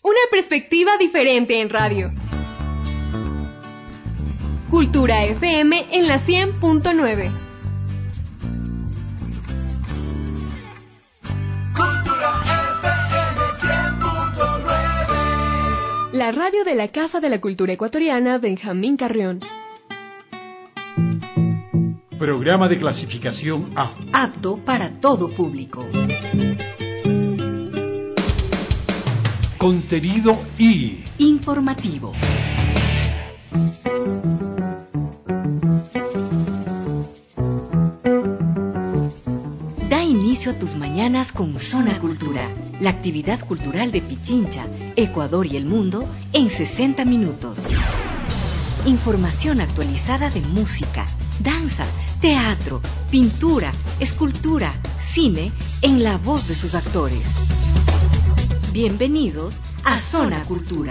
Una perspectiva diferente en radio. Cultura FM en la 100.9. Cultura FM 100.9. La radio de la Casa de la Cultura Ecuatoriana Benjamín Carrión. Programa de clasificación A. Apto para todo público. Contenido I. Informativo. Da inicio a tus mañanas con Zona Cultura, la actividad cultural de Pichincha, Ecuador y el mundo en 60 minutos. Información actualizada de música, danza, teatro, pintura, escultura, cine, en la voz de sus actores. Bienvenidos a Zona Cultura.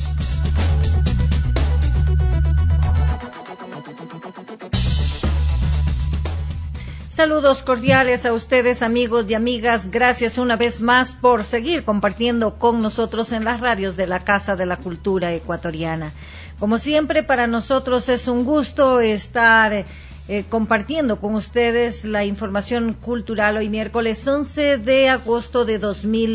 Saludos cordiales a ustedes, amigos y amigas. Gracias una vez más por seguir compartiendo con nosotros en las radios de la Casa de la Cultura Ecuatoriana. Como siempre, para nosotros es un gusto estar compartiendo con ustedes la información cultural hoy miércoles 11 de agosto de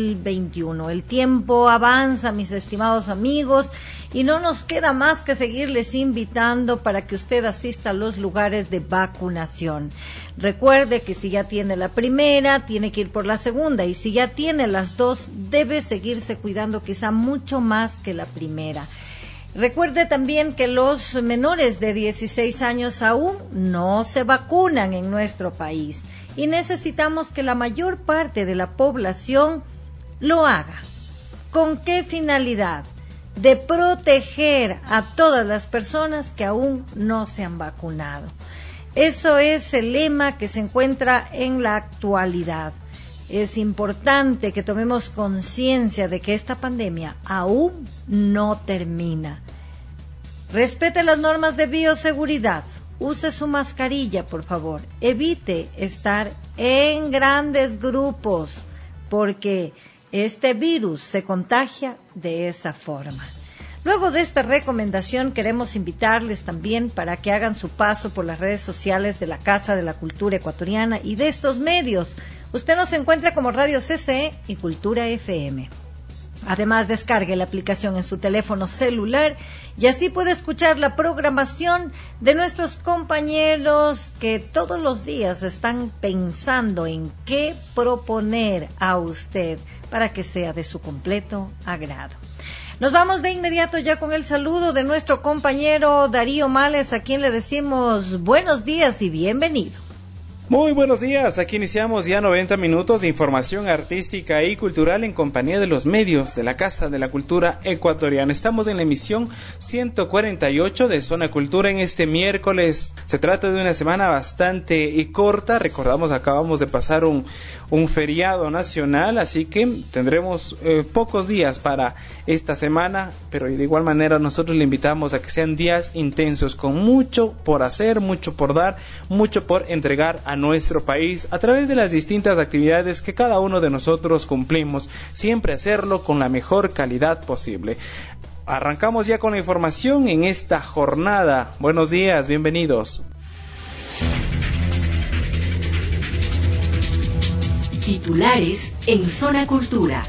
2021. El tiempo avanza, mis estimados amigos, y no nos queda más que seguirles invitando para que usted asista a los lugares de vacunación. Recuerde que si ya tiene la primera, tiene que ir por la segunda, y si ya tiene las dos, debe seguirse cuidando quizá mucho más que la primera. Recuerde también que los menores de 16 años aún no se vacunan en nuestro país y necesitamos que la mayor parte de la población lo haga. ¿Con qué finalidad? De proteger a todas las personas que aún no se han vacunado. Eso es el lema que se encuentra en la actualidad. Es importante que tomemos conciencia de que esta pandemia aún no termina. Respete las normas de bioseguridad. Use su mascarilla, por favor. Evite estar en grandes grupos, porque este virus se contagia de esa forma. Luego de esta recomendación, queremos invitarles también para que hagan su paso por las redes sociales de la Casa de la Cultura Ecuatoriana y de estos medios. Usted nos encuentra como Radio CCE y Cultura FM. Además, descargue la aplicación en su teléfono celular y así puede escuchar la programación de nuestros compañeros que todos los días están pensando en qué proponer a usted para que sea de su completo agrado. Nos vamos de inmediato ya con el saludo de nuestro compañero Darío Males, a quien le decimos buenos días y bienvenido. Muy buenos días, aquí iniciamos ya 90 minutos de información artística y cultural en compañía de los medios de la Casa de la Cultura Ecuatoriana. Estamos en la emisión 148 de Zona Cultura en este miércoles. Se trata de una semana bastante corta, recordamos acabamos de pasar un feriado nacional, así que tendremos pocos días para esta semana, pero de igual manera nosotros le invitamos a que sean días intensos, con mucho por hacer, mucho por dar, mucho por entregar a nuestro país a través de las distintas actividades que cada uno de nosotros cumplimos, siempre hacerlo con la mejor calidad posible. Arrancamos ya con la información en esta jornada. Buenos días, bienvenidos. Titulares en Zona Cultura.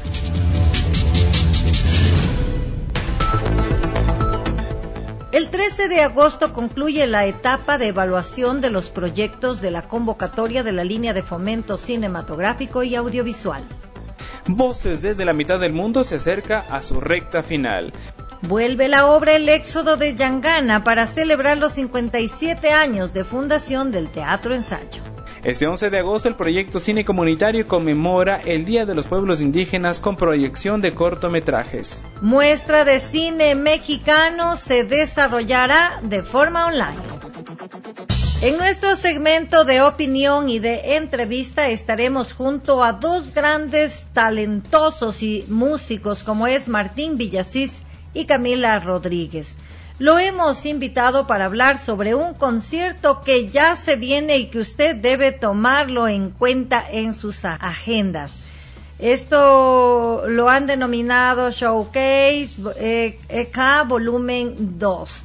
El 13 de agosto concluye la etapa de evaluación de los proyectos de la convocatoria de la línea de fomento cinematográfico y audiovisual. Voces desde la mitad del mundo se acerca a su recta final. Vuelve la obra El Éxodo de Yangana para celebrar los 57 años de fundación del Teatro Ensayo. Este 11 de agosto el proyecto Cine Comunitario conmemora el Día de los Pueblos Indígenas con proyección de cortometrajes. Muestra de cine mexicano se desarrollará de forma online. En nuestro segmento de opinión y de entrevista estaremos junto a dos grandes talentosos y músicos como es Martín Villasís y Camila Rodríguez. Lo hemos invitado para hablar sobre un concierto que ya se viene y que usted debe tomarlo en cuenta en sus agendas. Esto lo han denominado Showcase EK Volumen 2.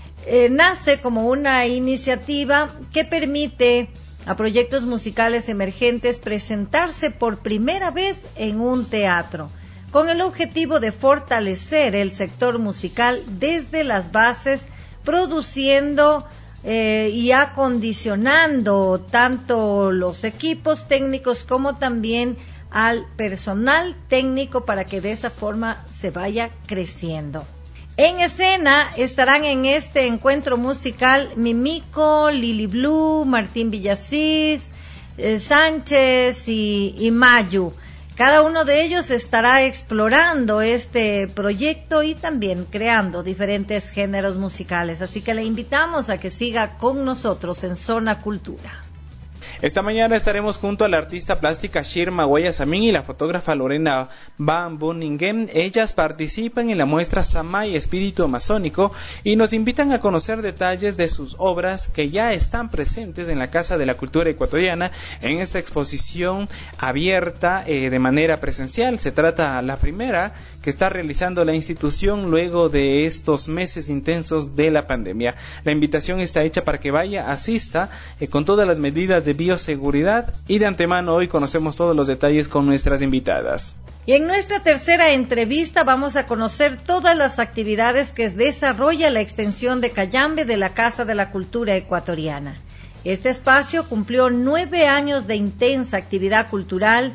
Nace como una iniciativa que permite a proyectos musicales emergentes presentarse por primera vez en un teatro, con el objetivo de fortalecer el sector musical desde las bases, produciendo y acondicionando tanto los equipos técnicos como también al personal técnico para que de esa forma se vaya creciendo. En escena estarán en este encuentro musical Mimico, Lili Blue, Martín Villasís, Sánchez y Mayu. Cada uno de ellos estará explorando este proyecto y también creando diferentes géneros musicales. Así que le invitamos a que siga con nosotros en Zona Cultura. Esta mañana estaremos junto a la artista plástica Shirma Guayasamín y la fotógrafa Lorena Van Boningen. Ellas participan en la muestra Samay Espíritu Amazónico y nos invitan a conocer detalles de sus obras que ya están presentes en la Casa de la Cultura Ecuatoriana en esta exposición abierta de manera presencial. Se trata la primera que está realizando la institución luego de estos meses intensos de la pandemia. La invitación está hecha para que vaya, asista con todas las medidas de bioseguridad y de antemano hoy conocemos todos los detalles con nuestras invitadas. Y en nuestra tercera entrevista vamos a conocer todas las actividades que desarrolla la extensión de Cayambe de la Casa de la Cultura Ecuatoriana. Este espacio cumplió 9 años de intensa actividad cultural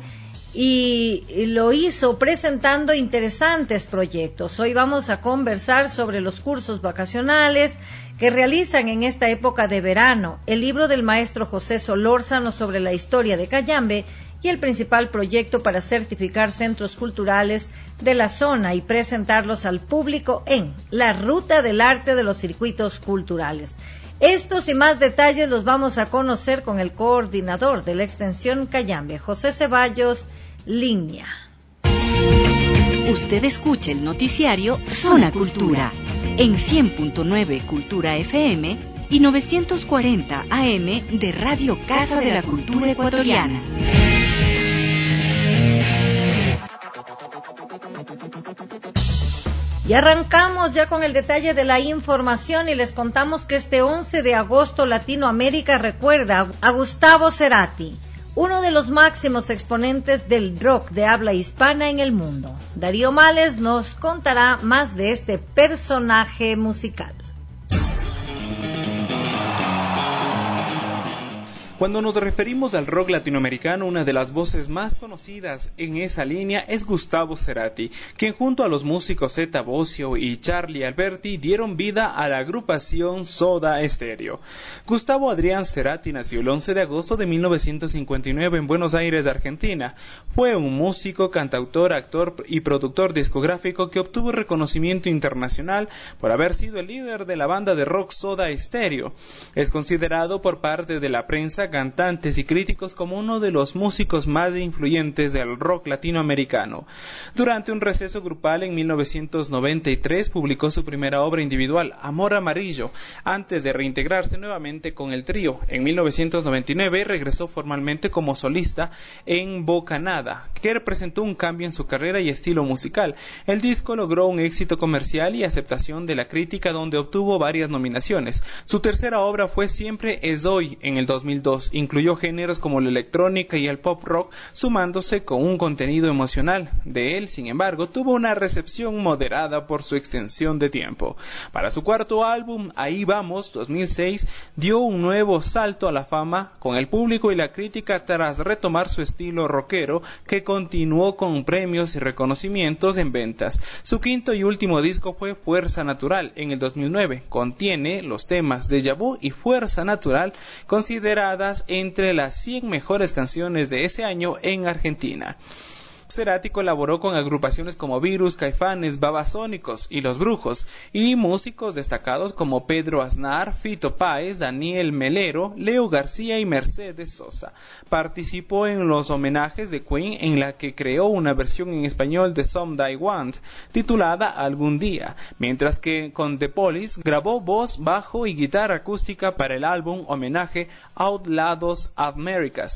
y lo hizo presentando interesantes proyectos. Hoy vamos a conversar sobre los cursos vacacionales que realizan en esta época de verano, el libro del maestro José Solórzano sobre la historia de Cayambe y el principal proyecto para certificar centros culturales de la zona y presentarlos al público en la Ruta del Arte de los Circuitos Culturales. Estos y más detalles los vamos a conocer con el coordinador de la extensión Cayambe, José Ceballos Línea. Usted escucha el noticiario Zona Cultura en 100.9 Cultura FM y 940 AM de Radio Casa de la Cultura Ecuatoriana. Y arrancamos ya con el detalle de la información y les contamos que este 11 de agosto Latinoamérica recuerda a Gustavo Cerati, uno de los máximos exponentes del rock de habla hispana en el mundo. Darío Males nos contará más de este personaje musical. Cuando nos referimos al rock latinoamericano, una de las voces más conocidas en esa línea es Gustavo Cerati, quien junto a los músicos Zeta Bosio y Charlie Alberti dieron vida a la agrupación Soda Stereo. Gustavo Adrián Cerati nació el 11 de agosto de 1959 en Buenos Aires, Argentina. Fue un músico, cantautor, actor y productor discográfico que obtuvo reconocimiento internacional por haber sido el líder de la banda de rock Soda Stereo. Es considerado por parte de la prensa, cantantes y críticos como uno de los músicos más influyentes del rock latinoamericano. Durante un receso grupal en 1993 publicó su primera obra individual, Amor Amarillo, antes de reintegrarse nuevamente con el trío. En 1999 regresó formalmente como solista en Bocanada, que representó un cambio en su carrera y estilo musical. El disco logró un éxito comercial y aceptación de la crítica, donde obtuvo varias nominaciones. Su tercera obra fue Siempre es Hoy en el 2002. Incluyó géneros como la electrónica y el pop rock, sumándose con un contenido emocional. De él, sin embargo, tuvo una recepción moderada por su extensión de tiempo. Para su cuarto álbum, Ahí Vamos, 2006, dio un nuevo salto a la fama con el público y la crítica tras retomar su estilo rockero, que continuó con premios y reconocimientos en ventas. Su quinto y último disco fue Fuerza Natural en el 2009. Contiene los temas Déjà Vu y Fuerza Natural, consideradas entre las 100 mejores canciones de ese año en Argentina. Cerati colaboró con agrupaciones como Virus, Caifanes, Babasónicos y Los Brujos, y músicos destacados como Pedro Aznar, Fito Páez, Daniel Melero, Leo García y Mercedes Sosa. Participó en los homenajes de Queen, en la que creó una versión en español de Someday Want, titulada Algún Día, mientras que con The Police grabó voz, bajo y guitarra acústica para el álbum homenaje Outlaws Americas.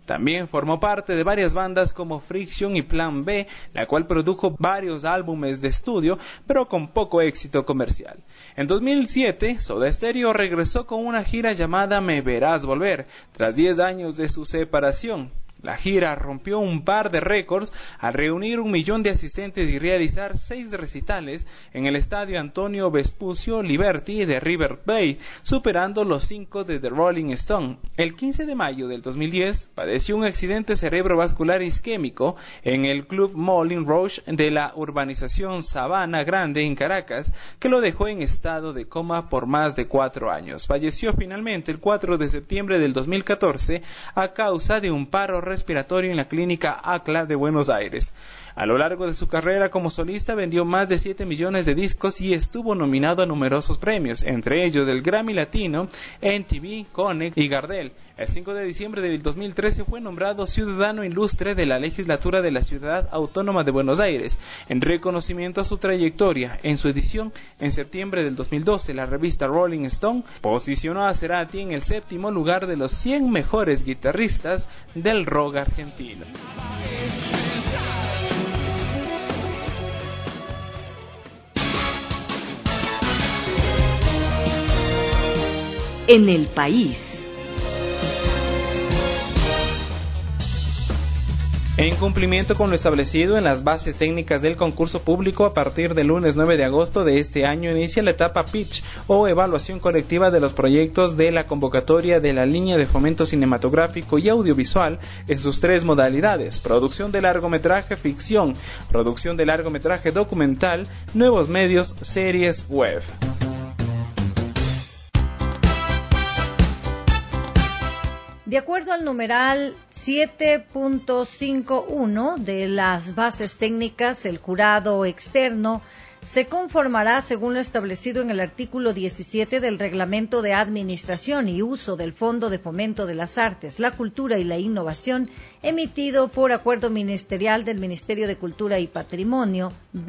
También formó parte de varias bandas como Friction y Plan B, la cual produjo varios álbumes de estudio, pero con poco éxito comercial. En 2007, Soda Stereo regresó con una gira llamada Me Verás Volver, tras 10 años de su separación. La gira rompió un par de récords al reunir 1 millón de asistentes y realizar 6 recitales en el estadio Antonio Vespucio Liberty de River Plate, superando los 5 de The Rolling Stone. El 15 de mayo del 2010 padeció un accidente cerebrovascular isquémico en el Club Moulin Rouge de la urbanización Sabana Grande en Caracas, que lo dejó en estado de coma por más de 4 años. Falleció finalmente el 4 de septiembre del 2014 a causa de un paro respiratorio en la clínica ACLA de Buenos Aires. A lo largo de su carrera como solista vendió más de 7 millones de discos y estuvo nominado a numerosos premios, entre ellos el Grammy Latino, MTV, Connect y Gardel. El 5 de diciembre del 2013 fue nombrado Ciudadano Ilustre de la Legislatura de la Ciudad Autónoma de Buenos Aires, en reconocimiento a su trayectoria. En su edición, en septiembre del 2012, la revista Rolling Stone posicionó a Cerati en el 7º lugar de los 100 mejores guitarristas del rock argentino. En el país. En cumplimiento con lo establecido en las bases técnicas del concurso público, a partir del lunes 9 de agosto de este año inicia la etapa pitch o evaluación colectiva de los proyectos de la convocatoria de la línea de fomento cinematográfico y audiovisual en sus 3 modalidades: producción de largometraje ficción, producción de largometraje documental, nuevos medios, series web. De acuerdo al numeral 7.51 de las bases técnicas, el jurado externo se conformará según lo establecido en el artículo 17 del Reglamento de Administración y Uso del Fondo de Fomento de las Artes, la Cultura y la Innovación, emitido por acuerdo ministerial del Ministerio de Cultura y Patrimonio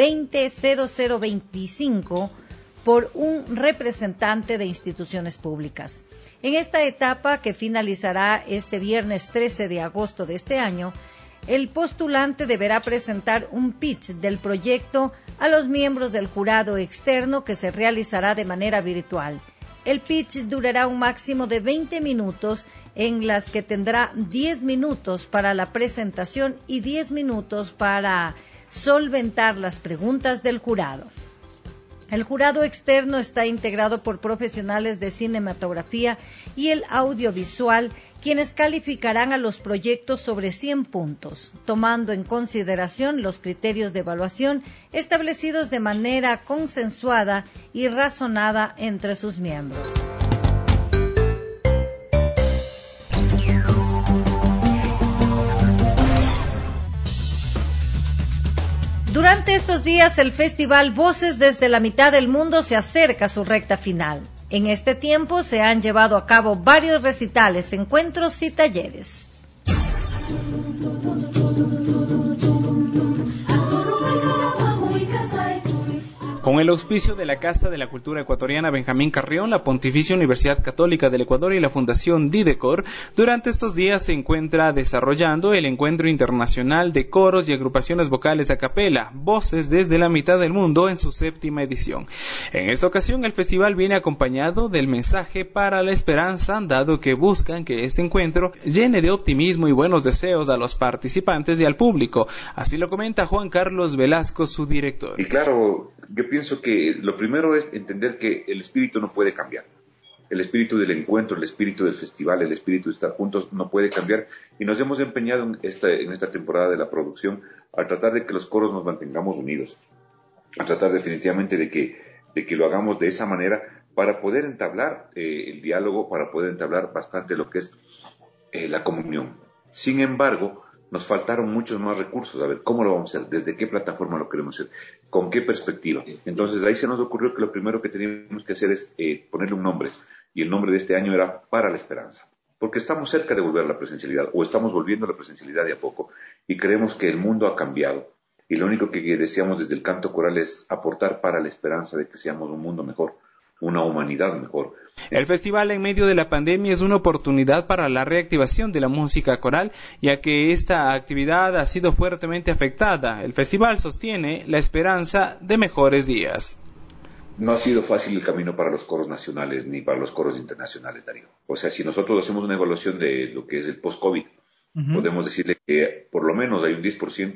200025 por un representante de instituciones públicas. En esta etapa, que finalizará este viernes 13 de agosto de este año, el postulante deberá presentar un pitch del proyecto a los miembros del jurado externo, que se realizará de manera virtual. El pitch durará un máximo de 20 minutos, en las que tendrá 10 minutos para la presentación y 10 minutos para solventar las preguntas del jurado. El jurado externo está integrado por profesionales de cinematografía y el audiovisual, quienes calificarán a los proyectos sobre 100 puntos, tomando en consideración los criterios de evaluación establecidos de manera consensuada y razonada entre sus miembros. Durante estos días, el festival Voces desde la mitad del mundo se acerca a su recta final. En este tiempo se han llevado a cabo varios recitales, encuentros y talleres. Con el auspicio de la Casa de la Cultura Ecuatoriana Benjamín Carrión, la Pontificia Universidad Católica del Ecuador y la Fundación Didecor, durante estos días se encuentra desarrollando el Encuentro Internacional de Coros y Agrupaciones Vocales a Capela, Voces desde la mitad del mundo, en su 7ª edición. En esta ocasión, el festival viene acompañado del mensaje para la esperanza, dado que buscan que este encuentro llene de optimismo y buenos deseos a los participantes y al público. Así lo comenta Juan Carlos Velasco, su director. Y claro, yo pienso que lo primero es entender que el espíritu no puede cambiar. El espíritu del encuentro, el espíritu del festival, el espíritu de estar juntos no puede cambiar, y nos hemos empeñado en esta temporada de la producción a tratar de que los coros nos mantengamos unidos, a tratar definitivamente de que lo hagamos de esa manera para poder entablar el diálogo, para poder entablar bastante lo que es la comunión. Sin embargo, nos faltaron muchos más recursos. A ver, ¿cómo lo vamos a hacer? ¿Desde qué plataforma lo queremos hacer? ¿Con qué perspectiva? Entonces ahí se nos ocurrió que lo primero que teníamos que hacer es ponerle un nombre. Y el nombre de este año era Para la Esperanza. Porque estamos cerca de volver a la presencialidad, o estamos volviendo a la presencialidad de a poco. Y creemos que el mundo ha cambiado. Y lo único que deseamos desde el canto coral es aportar para la esperanza de que seamos un mundo mejor. una humanidad mejor. El festival en medio de la pandemia es una oportunidad para la reactivación de la música coral, ya que esta actividad ha sido fuertemente afectada. El festival sostiene la esperanza de mejores días. No ha sido fácil el camino para los coros nacionales ni para los coros internacionales, Darío. O sea, si nosotros hacemos una evaluación de lo que es el post-COVID, podemos decirle que por lo menos hay un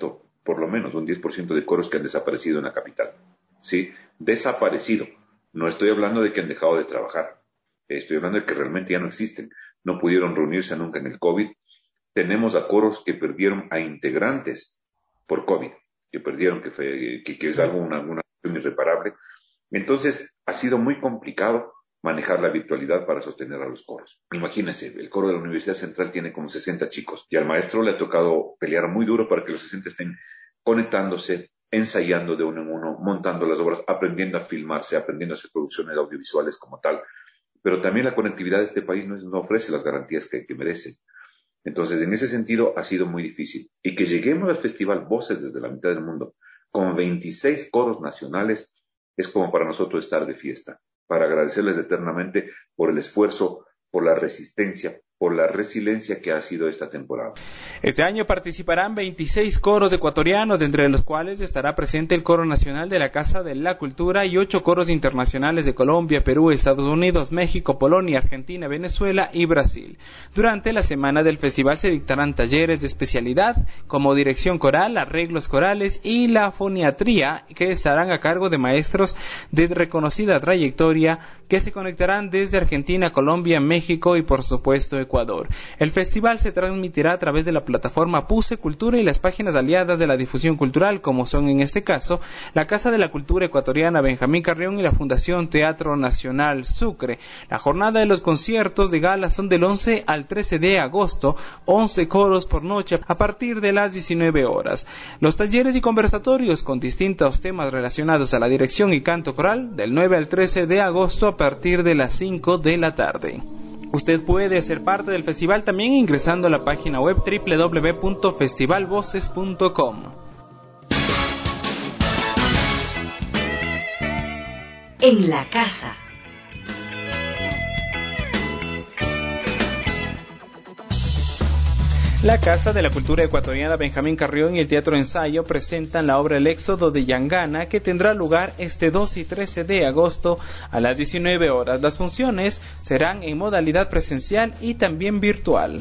10% de coros que han desaparecido en la capital. ¿Sí? Desaparecido. No estoy hablando de que han dejado de trabajar. Estoy hablando de que realmente ya no existen. No pudieron reunirse nunca en el COVID. Tenemos a coros que perdieron a integrantes por COVID, que perdieron, que es algo, una cuestión irreparable. Entonces, ha sido muy complicado manejar la virtualidad para sostener a los coros. Imagínense, el coro de la Universidad Central tiene como 60 chicos y al maestro le ha tocado pelear muy duro para que los 60 estén conectándose, ensayando de uno en uno, montando las obras, aprendiendo a filmarse, aprendiendo a hacer producciones audiovisuales como tal. Pero también la conectividad de este país no ofrece las garantías que merece. Entonces, en ese sentido, ha sido muy difícil. Y que lleguemos al Festival Voces desde la mitad del mundo, con 26 coros nacionales, es como para nosotros estar de fiesta, para agradecerles eternamente por el esfuerzo, por la resistencia, por la resiliencia que ha sido esta temporada. Este año participarán 26 coros ecuatorianos, entre los cuales estará presente el Coro Nacional de la Casa de la Cultura y 8 coros internacionales de Colombia, Perú, Estados Unidos, México, Polonia, Argentina, Venezuela y Brasil. Durante la semana del festival se dictarán talleres de especialidad como dirección coral, arreglos corales y la foniatría, que estarán a cargo de maestros de reconocida trayectoria que se conectarán desde Argentina, Colombia, México y por supuesto Ecuador. El festival se transmitirá a través de la plataforma Puse Cultura y las páginas aliadas de la difusión cultural, como son en este caso la Casa de la Cultura Ecuatoriana Benjamín Carrión y la Fundación Teatro Nacional Sucre. La jornada de los conciertos de gala son del 11 al 13 de agosto, 11 coros por noche a partir de las 19 horas. Los talleres y conversatorios con distintos temas relacionados a la dirección y canto coral del 9 al 13 de agosto a partir de las 5 de la tarde. Usted puede ser parte del festival también ingresando a la página web www.festivalvoces.com. En la casa. La Casa de la Cultura Ecuatoriana Benjamín Carrión y el Teatro Ensayo presentan la obra El Éxodo de Yangana, que tendrá lugar este 2 y 13 de agosto a las 19 horas. Las funciones serán en modalidad presencial y también virtual.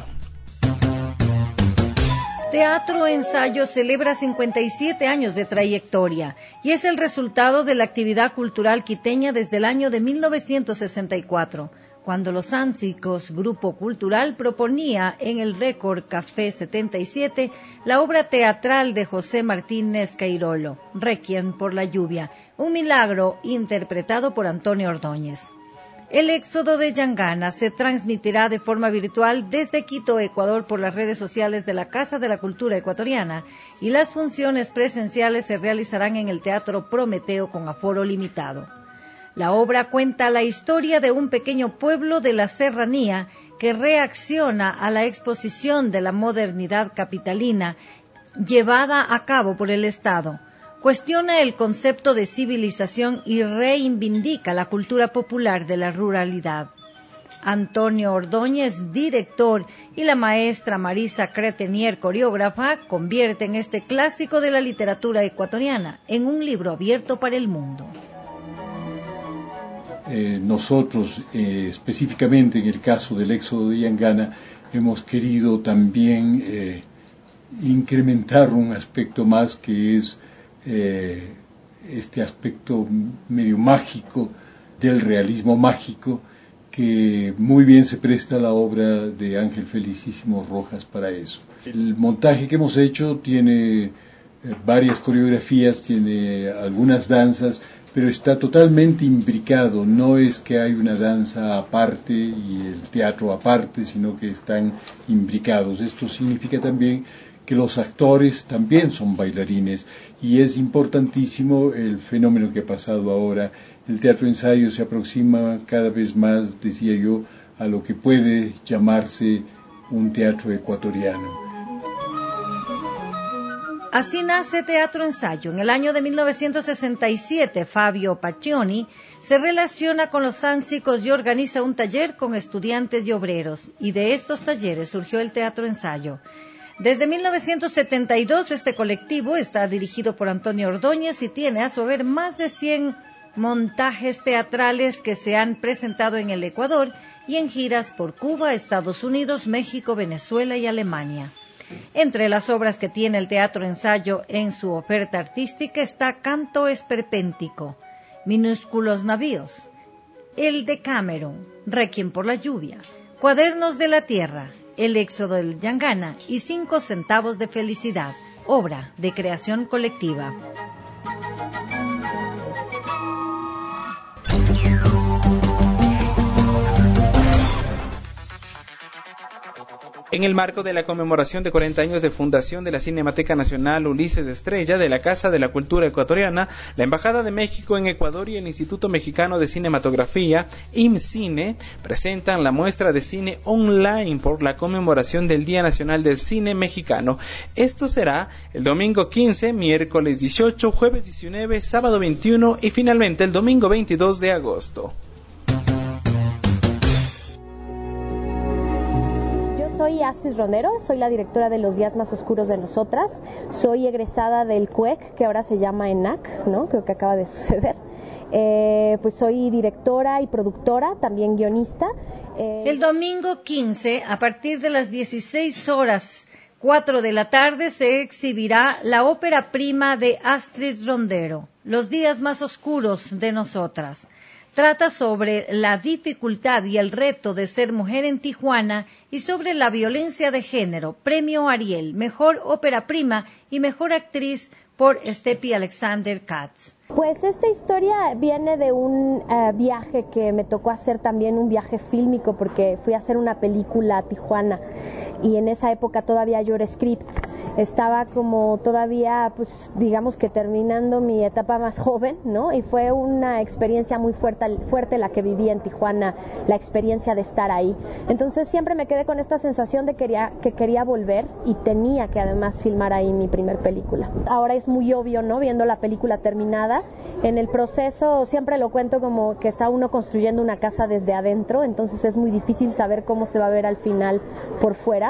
Teatro Ensayo celebra 57 años de trayectoria y es el resultado de la actividad cultural quiteña desde el año de 1964. Cuando Los Áncicos, grupo cultural, proponía en el Récord Café 77 la obra teatral de José Martínez Queirolo, Requiem por la lluvia, un milagro interpretado por Antonio Ordóñez. El Éxodo de Yangana se transmitirá de forma virtual desde Quito, Ecuador, por las redes sociales de la Casa de la Cultura Ecuatoriana, y las funciones presenciales se realizarán en el Teatro Prometeo con aforo limitado. La obra cuenta la historia de un pequeño pueblo de la serranía que reacciona a la exposición de la modernidad capitalina llevada a cabo por el Estado. Cuestiona el concepto de civilización y reivindica la cultura popular de la ruralidad. Antonio Ordóñez, director, y la maestra Marisa Cretenier, coreógrafa, convierten este clásico de la literatura ecuatoriana en un libro abierto para el mundo. Nosotros, específicamente en el caso del Éxodo de Yangana, hemos querido también incrementar un aspecto más, que es este aspecto medio mágico del realismo mágico, que muy bien se presta a la obra de Ángel Felicísimo Rojas para eso. El montaje que hemos hecho tiene varias coreografías, tiene algunas danzas, pero está totalmente imbricado. No es que hay una danza aparte y el teatro aparte, sino que están imbricados. Esto significa también que los actores también son bailarines, y es importantísimo el fenómeno que ha pasado ahora. El Teatro Ensayo se aproxima cada vez más, decía yo, a lo que puede llamarse un teatro ecuatoriano. Así nace Teatro Ensayo. En el año de 1967, Fabio Paccioni se relaciona con los Sánsicos y organiza un taller con estudiantes y obreros, y de estos talleres surgió el Teatro Ensayo. Desde 1972 este colectivo está dirigido por Antonio Ordóñez y tiene a su haber más de 100 montajes teatrales que se han presentado en el Ecuador y en giras por Cuba, Estados Unidos, México, Venezuela y Alemania. Entre las obras que tiene el Teatro Ensayo en su oferta artística está Canto Esperpéntico, Minúsculos Navíos, El Decameron, Requiem por la lluvia, Cuadernos de la tierra, El éxodo del Yangana y 5 centavos de felicidad, obra de creación colectiva. En el marco de la conmemoración de 40 años de fundación de la Cinemateca Nacional Ulises Estrella de la Casa de la Cultura Ecuatoriana, la Embajada de México en Ecuador y el Instituto Mexicano de Cinematografía, IMCINE, presentan la muestra de cine online por la conmemoración del Día Nacional del Cine Mexicano. Esto será el domingo 15, miércoles 18, jueves 19, sábado 21 y finalmente el domingo 22 de agosto. Soy Astrid Rondero, soy la directora de Los Días Más Oscuros de Nosotras, soy egresada del CUEC, que ahora se llama ENAC, ¿no? Creo que acaba de suceder. Pues soy directora y productora, también guionista. El domingo 15, a partir de las 16 horas, 4 de la tarde, se exhibirá la ópera prima de Astrid Rondero, Los Días Más Oscuros de Nosotras. Trata sobre la dificultad y el reto de ser mujer en Tijuana y sobre la violencia de género. Premio Ariel, Mejor Ópera Prima y Mejor Actriz por Steffi Alexander Katz. Pues esta historia viene de un viaje que me tocó hacer también, un viaje fílmico, porque fui a hacer una película a Tijuana y en esa época todavía yo era script. Estaba como todavía, pues digamos que terminando mi etapa más joven, ¿no? Y fue una experiencia muy fuerte la que viví en Tijuana, la experiencia de estar ahí. Entonces siempre me quedé con esta sensación de que quería volver y tenía que además filmar ahí mi primer película. Ahora es muy obvio, ¿no? Viendo la película terminada, en el proceso siempre lo cuento como que está uno construyendo una casa desde adentro, entonces es muy difícil saber cómo se va a ver al final por fuera.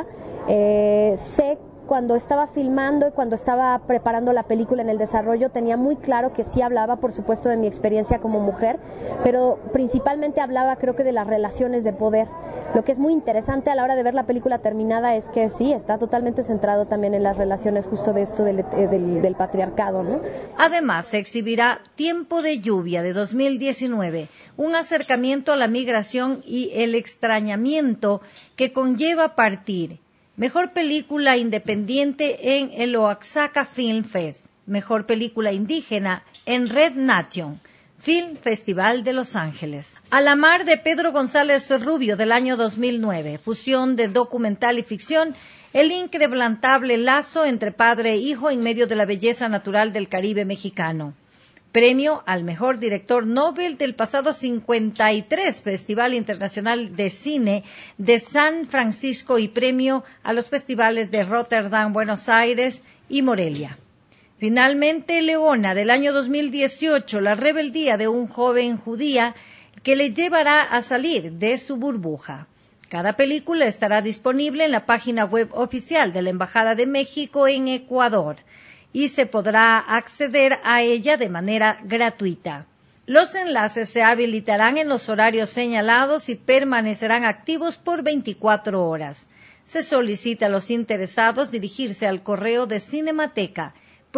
Sé cuando estaba filmando y cuando estaba preparando la película en el desarrollo, tenía muy claro que sí hablaba, por supuesto, de mi experiencia como mujer, pero principalmente hablaba, creo que, de las relaciones de poder. Lo que es muy interesante a la hora de ver la película terminada es que sí, está totalmente centrado también en las relaciones justo de esto del patriarcado, ¿no? Además, se exhibirá Tiempo de Lluvia de 2019, un acercamiento a la migración y el extrañamiento que conlleva partir. Mejor película independiente en el Oaxaca Film Fest. Mejor película indígena en Red Nation Film Festival de Los Ángeles. A la mar de Pedro González Rubio del año 2009. Fusión de documental y ficción. El inquebrantable lazo entre padre e hijo en medio de la belleza natural del Caribe mexicano. Premio al mejor director Nobel del pasado 53 Festival Internacional de Cine de San Francisco y premio a los festivales de Rotterdam, Buenos Aires y Morelia. Finalmente, Leona del año 2018, la rebeldía de un joven judía que le llevará a salir de su burbuja. Cada película estará disponible en la página web oficial de la Embajada de México en Ecuador y se podrá acceder a ella de manera gratuita. Los enlaces se habilitarán en los horarios señalados y permanecerán activos por 24 horas. Se solicita a los interesados dirigirse al correo de Cinemateca,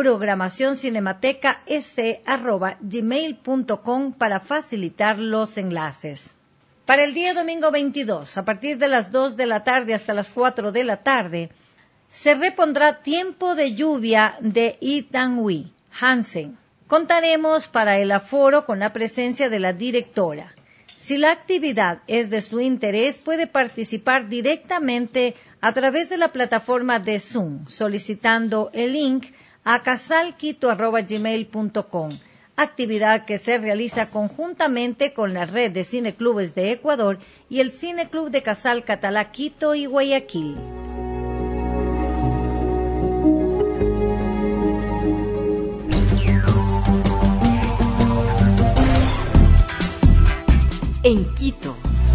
programacioncinematecas@gmail.com para facilitar los enlaces. Para el día domingo 22, a partir de las 2 de la tarde hasta las 4 de la tarde, se repondrá Tiempo de Lluvia de Itangui Hansen. Contaremos para el aforo con la presencia de la directora. Si la actividad es de su interés, puede participar directamente a través de la plataforma de Zoom, solicitando el link a casalquito@gmail.com, actividad que se realiza conjuntamente con la Red de Cineclubes de Ecuador y el Cineclub de Casal Catalá Quito y Guayaquil. en Quito.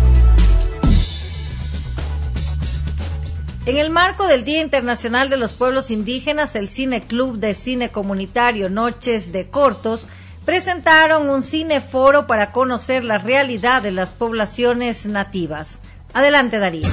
En el marco del Día Internacional de los Pueblos Indígenas, el Cine Club de Cine Comunitario Noches de Cortos presentaron un cineforo para conocer la realidad de las poblaciones nativas. Adelante, Darío.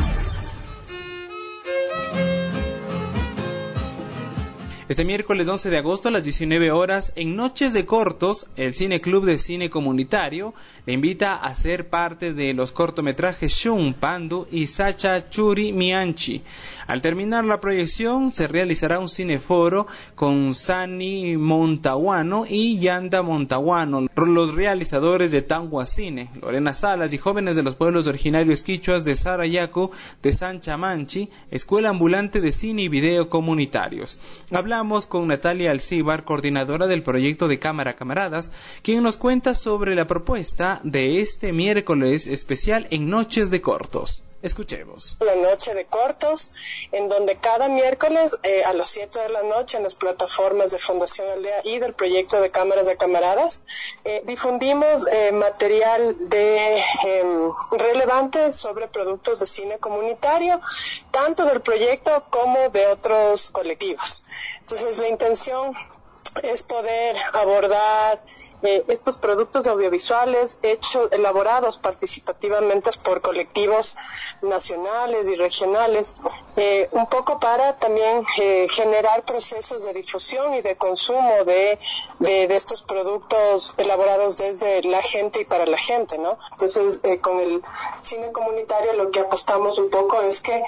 Este miércoles 11 de agosto a las 19 horas, en Noches de Cortos, el Cine Club de Cine Comunitario le invita a ser parte de los cortometrajes Shun Pandu y Sacha Churi Mianchi. Al terminar la proyección, se realizará un cineforo con Sani Montaguano y Yanda Montaguano, los realizadores de Tangua Cine, Lorena Salas y jóvenes de los pueblos originarios quichuas de Sarayaco, de Sanchamanchi, Escuela Ambulante de Cine y Video Comunitarios. Hablamos con Natalia Alcíbar, coordinadora del proyecto de Cámara Camaradas, quien nos cuenta sobre la propuesta de este miércoles especial en Noches de Cortos. Escuchemos. La noche de cortos, en donde cada miércoles a las 7 de la noche en las plataformas de Fundación Aldea y del proyecto de Cámaras de Camaradas, difundimos material relevante sobre productos de cine comunitario, tanto del proyecto como de otros colectivos. Entonces la intención es poder abordar estos productos audiovisuales elaborados participativamente por colectivos nacionales y regionales, un poco para también generar procesos de difusión y de consumo de estos productos elaborados desde la gente y para la gente, ¿no? Entonces, con el cine comunitario lo que apostamos un poco es que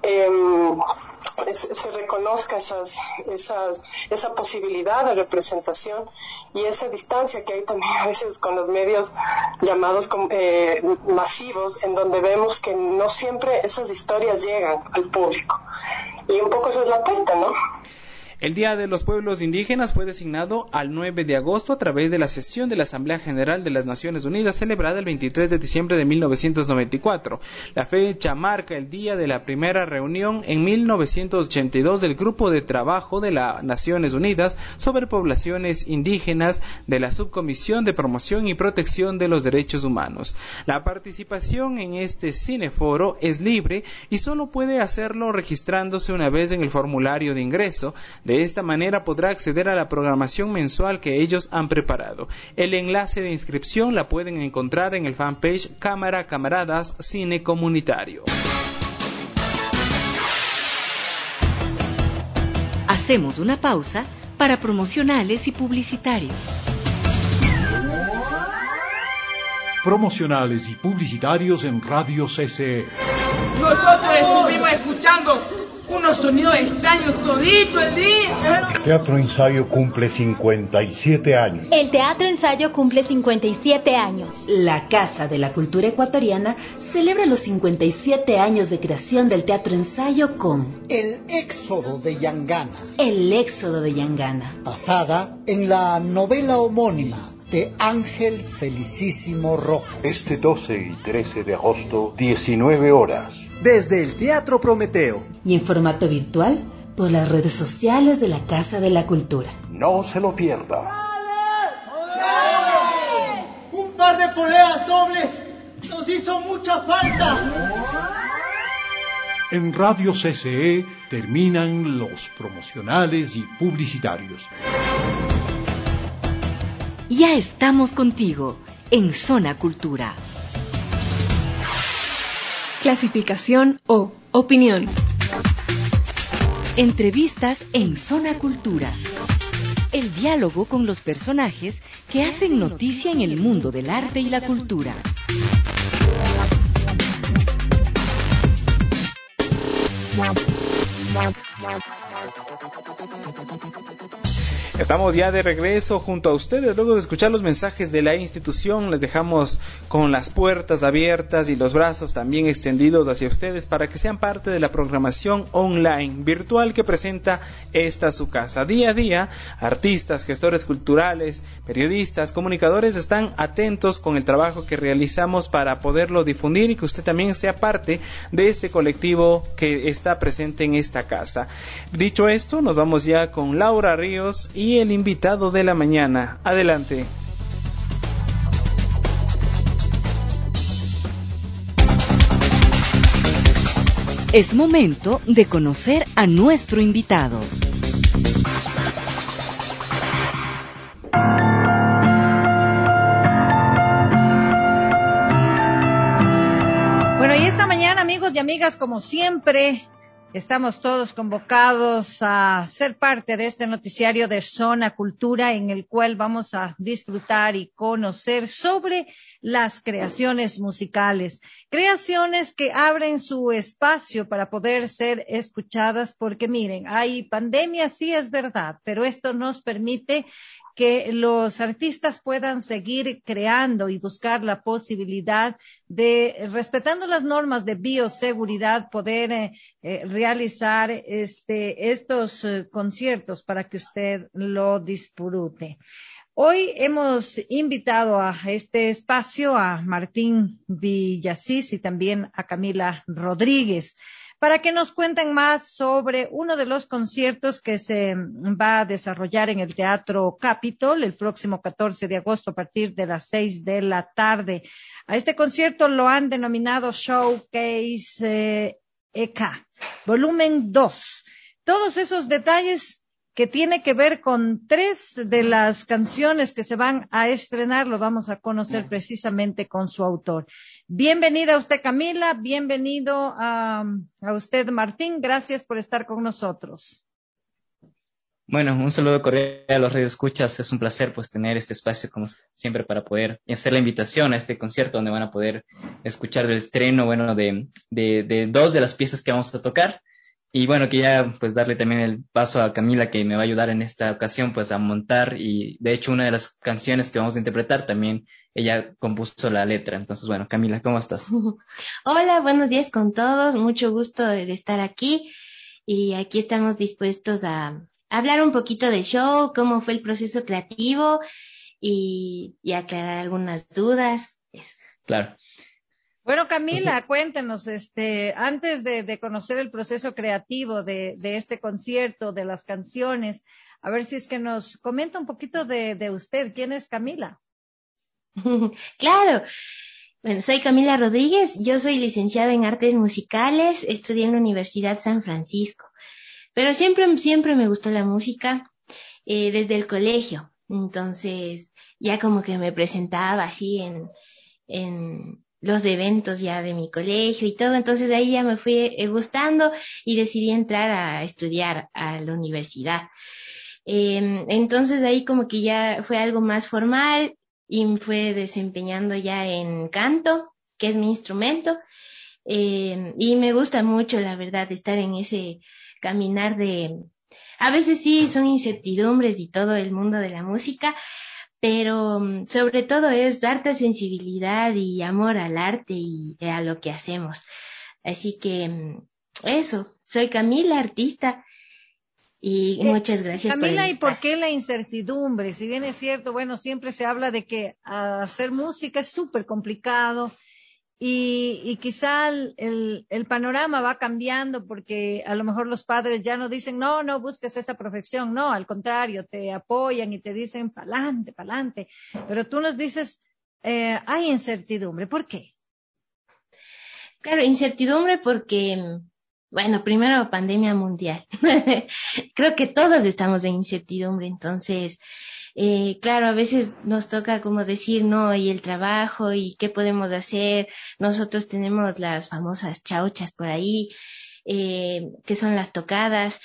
se reconozca esa posibilidad de representación y esa distancia que hay también a veces con los medios llamados masivos, en donde vemos que no siempre esas historias llegan al público. Y un poco eso es la apuesta, ¿no? El Día de los Pueblos Indígenas fue designado al 9 de agosto a través de la sesión de la Asamblea General de las Naciones Unidas celebrada el 23 de diciembre de 1994. La fecha marca el día de la primera reunión en 1982 del Grupo de Trabajo de las Naciones Unidas sobre Poblaciones Indígenas de la Subcomisión de Promoción y Protección de los Derechos Humanos. La participación en este cineforo es libre y solo puede hacerlo registrándose una vez en el formulario de ingreso. De esta manera podrá acceder a la programación mensual que ellos han preparado. El enlace de inscripción la pueden encontrar en el fanpage Cámara Camaradas Cine Comunitario. Hacemos una pausa para promocionales y publicitarios. Promocionales y publicitarios en Radio CCE. Nosotros estuvimos escuchando unos sonidos extraños todito el día. El Teatro Ensayo cumple 57 años. El Teatro Ensayo cumple 57 años. La Casa de la Cultura Ecuatoriana celebra los 57 años de creación del Teatro Ensayo con El Éxodo de Yangana. El Éxodo de Yangana. Basada en la novela homónima de Ángel Felicísimo Rojas. Este 12 y 13 de agosto, 19 horas. Desde el Teatro Prometeo. Y en formato virtual por las redes sociales de la Casa de la Cultura. No se lo pierda. ¡Dale! Un par de poleas dobles nos hizo mucha falta. En Radio CCE terminan los promocionales y publicitarios. Ya estamos contigo en Zona Cultura. Clasificación O. Opinión. Entrevistas en Zona Cultura. El diálogo con los personajes que hacen noticia en el mundo del arte y la cultura. Estamos ya de regreso junto a ustedes. Luego de escuchar los mensajes de la institución, les dejamos con las puertas abiertas y los brazos también extendidos hacia ustedes para que sean parte de la programación online virtual que presenta esta su casa. Día a día, artistas, gestores culturales, periodistas, comunicadores están atentos con el trabajo que realizamos para poderlo difundir y que usted también sea parte de este colectivo que está presente en esta casa. Dicho esto, nos vamos ya con Laura Ríos y el invitado de la mañana. Adelante. Es momento de conocer a nuestro invitado. Bueno, y esta mañana, amigos y amigas, como siempre, estamos todos convocados a ser parte de este noticiario de Zona Cultura, en el cual vamos a disfrutar y conocer sobre las creaciones musicales. Creaciones que abren su espacio para poder ser escuchadas, porque miren, hay pandemia, sí es verdad, pero esto nos permite que los artistas puedan seguir creando y buscar la posibilidad de, respetando las normas de bioseguridad, poder realizar estos conciertos para que usted lo disfrute. Hoy hemos invitado a este espacio a Martín Villasís y también a Camila Rodríguez, para que nos cuenten más sobre uno de los conciertos que se va a desarrollar en el Teatro Capitol el próximo 14 de agosto a partir de las 6 de la tarde. A este concierto lo han denominado Showcase EK, volumen 2. Todos esos detalles que tiene que ver con 3 de las canciones que se van a estrenar, lo vamos a conocer precisamente con su autor. Bienvenida a usted, Camila, bienvenido a usted, Martín, gracias por estar con nosotros. Bueno, un saludo cordial a los radioescuchas, es un placer pues tener este espacio como siempre para poder hacer la invitación a este concierto donde van a poder escuchar el estreno, bueno, de 2 de las piezas que vamos a tocar. Y bueno, que ya pues darle también el paso a Camila, que me va a ayudar en esta ocasión pues a montar, y de hecho una de las canciones que vamos a interpretar también ella compuso la letra. Entonces bueno, Camila, ¿cómo estás? Hola, buenos días con todos, mucho gusto de estar aquí, y aquí estamos dispuestos a hablar un poquito del show, cómo fue el proceso creativo y aclarar algunas dudas. Eso. Claro. Bueno, Camila, cuéntenos, antes de conocer el proceso creativo de este concierto, de las canciones, a ver si es que nos comenta un poquito de usted. ¿Quién es Camila? Claro. Bueno, soy Camila Rodríguez, yo soy licenciada en Artes Musicales, estudié en la Universidad San Francisco, pero siempre me gustó la música desde el colegio. Entonces, ya como que me presentaba así en los eventos ya de mi colegio y todo, entonces ahí ya me fui gustando y decidí entrar a estudiar a la universidad. Entonces ahí como que ya fue algo más formal y me fue desempeñando ya en canto, que es mi instrumento, y me gusta mucho, la verdad, estar en ese caminar a veces sí son incertidumbres y todo el mundo de la música, pero sobre todo es harta sensibilidad y amor al arte y a lo que hacemos. Así que eso, soy Camila, artista, y muchas gracias Camila, por el ¿y por espacio. qué la incertidumbre? Si bien es cierto, bueno, siempre se habla de que hacer música es súper complicado, y quizá el panorama va cambiando, porque a lo mejor los padres ya no dicen, no busques esa profesión, no, al contrario, te apoyan y te dicen, pa'lante, pero tú nos dices, hay incertidumbre, ¿por qué? Claro, incertidumbre porque, bueno, primero pandemia mundial. Creo que todos estamos en incertidumbre, entonces, claro, a veces nos toca como decir, no, y el trabajo, y qué podemos hacer. Nosotros tenemos las famosas chauchas por ahí, que son las tocadas,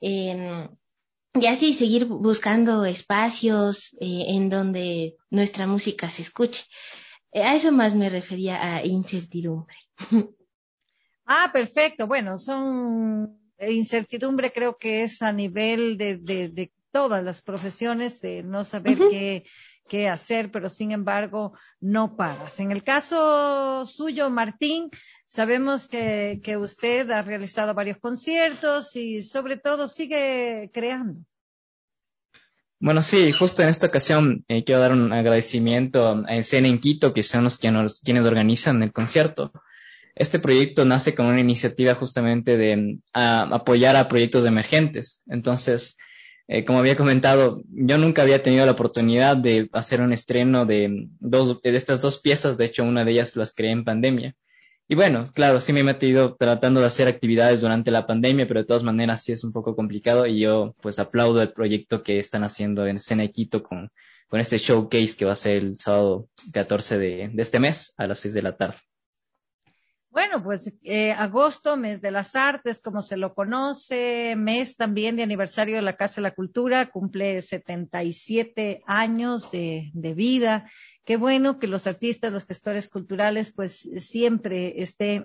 y así seguir buscando espacios en donde nuestra música se escuche. A eso más me refería a incertidumbre. Perfecto. Bueno, son incertidumbre, creo que es a nivel de todas las profesiones, de no saber qué hacer, pero sin embargo no paras. En el caso suyo, Martín, sabemos que usted ha realizado varios conciertos y sobre todo sigue creando. Bueno, sí, justo en esta ocasión quiero dar un agradecimiento a Escena en Quito, que son quienes organizan el concierto. Este proyecto nace con una iniciativa justamente de apoyar a proyectos emergentes. Entonces, como había comentado, yo nunca había tenido la oportunidad de hacer un estreno de estas 2 piezas. De hecho, una de ellas las creé en pandemia. Y bueno, claro, sí me he metido tratando de hacer actividades durante la pandemia, pero de todas maneras sí es un poco complicado y yo pues aplaudo el proyecto que están haciendo en Escena de Quito con este showcase que va a ser el sábado 14 de este mes a las 6 de la tarde. Bueno, pues agosto, mes de las artes, como se lo conoce, mes también de aniversario de la Casa de la Cultura, cumple 77 años de vida. Qué bueno que los artistas, los gestores culturales, pues siempre estén